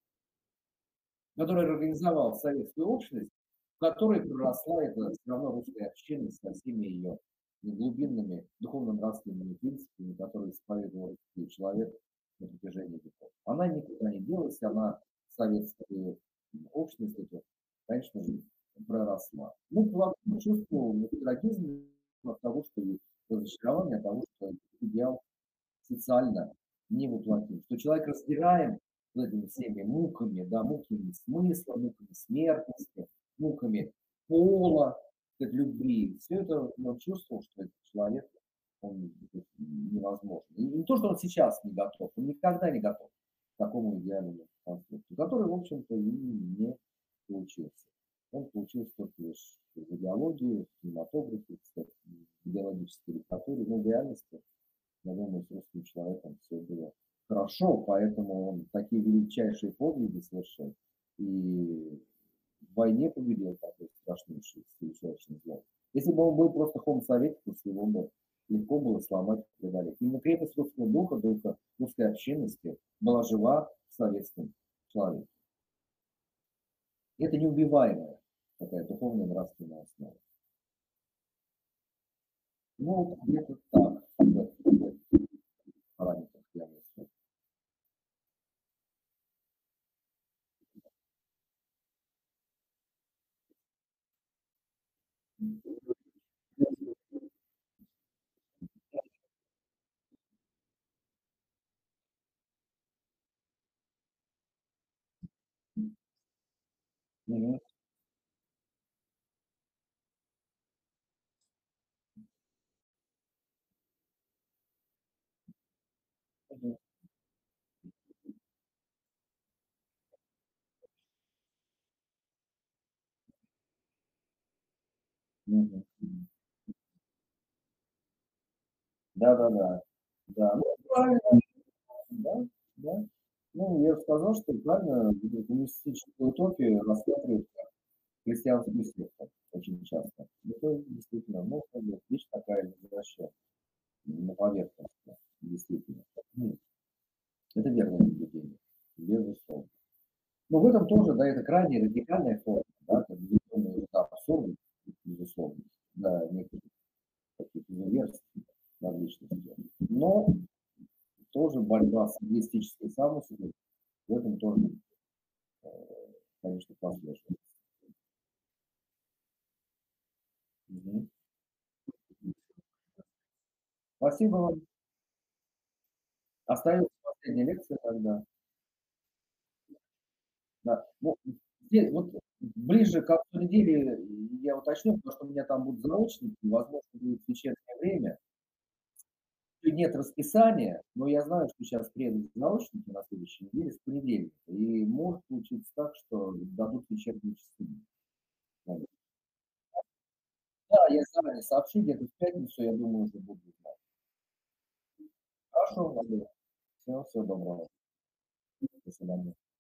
который организовал советскую общность, в которой проросла эта все равно русская община со всеми ее глубинными духовно-нравственными принципами, которые исповедовал русский человек на протяжении веков. Она никуда не делась, она советскую общность эту, конечно же, проросла. Ну, Платон чувствовал трагизм от того, что и разочарование от того, что идеал социально не воплотим, что человек раздираем вот этими всеми муками, да, муками смысла, муками смертности, муками пола, как любви. Все это он чувствовал, что этот человек, он невозможен. И не то, что он сейчас не готов, он никогда не готов к такому идеальному конструкту, который, в общем-то, и не получился. Он получился только лишь в идеологии, в кинематографе, кстати, в идеологической литературе, но в реальности, я думаю, с русским человеком все было хорошо, поэтому он такие величайшие подвиги совершил. И в войне победил такой страшнейший, величайший зло. Если бы он был просто Homo советикус, его бы легко было сломать и преодолеть. Именно крепость русского духа, духа русской общинности была жива в советском человеке. И это неубиваемая такая духовная нравственная основа. Ну, вот где-то так, в параметрах я мыслю. Мгм. Мгм. Мгм. Мгм. Да-да-да. Да, ну, правильно, да, да. Ну, я же сказал, что правильно коммунистическую утопию рассматривают как христианскую секту очень часто. Это действительно, ну, как бы, вещь такая лежащая на поверхности, действительно. Это верное наблюдение, безусловно. Но в этом тоже, да, это крайне радикальная форма, да, как безусловно, да, абсурд, безусловно, да, неких таких изуверств над личностью. Но тоже борьба с эгоистической самостью в этом тоже, э, конечно, прослеживается. Мгм. Спасибо вам. Остается последняя лекция тогда. Да. Ну, вот ближе к концу недели я уточню, потому что у меня там будут заочники, возможно, будет вечернее время. нет расписания, но я знаю, что сейчас приедут заочники на следующей неделе с понедельника, и может случиться так, что дадут вечерние часы. Вот. Да, я заранее сообщу, где-то в пятницу, я думаю, уже буду знать. Хорошо, ладно. Всего доброго. До свидания.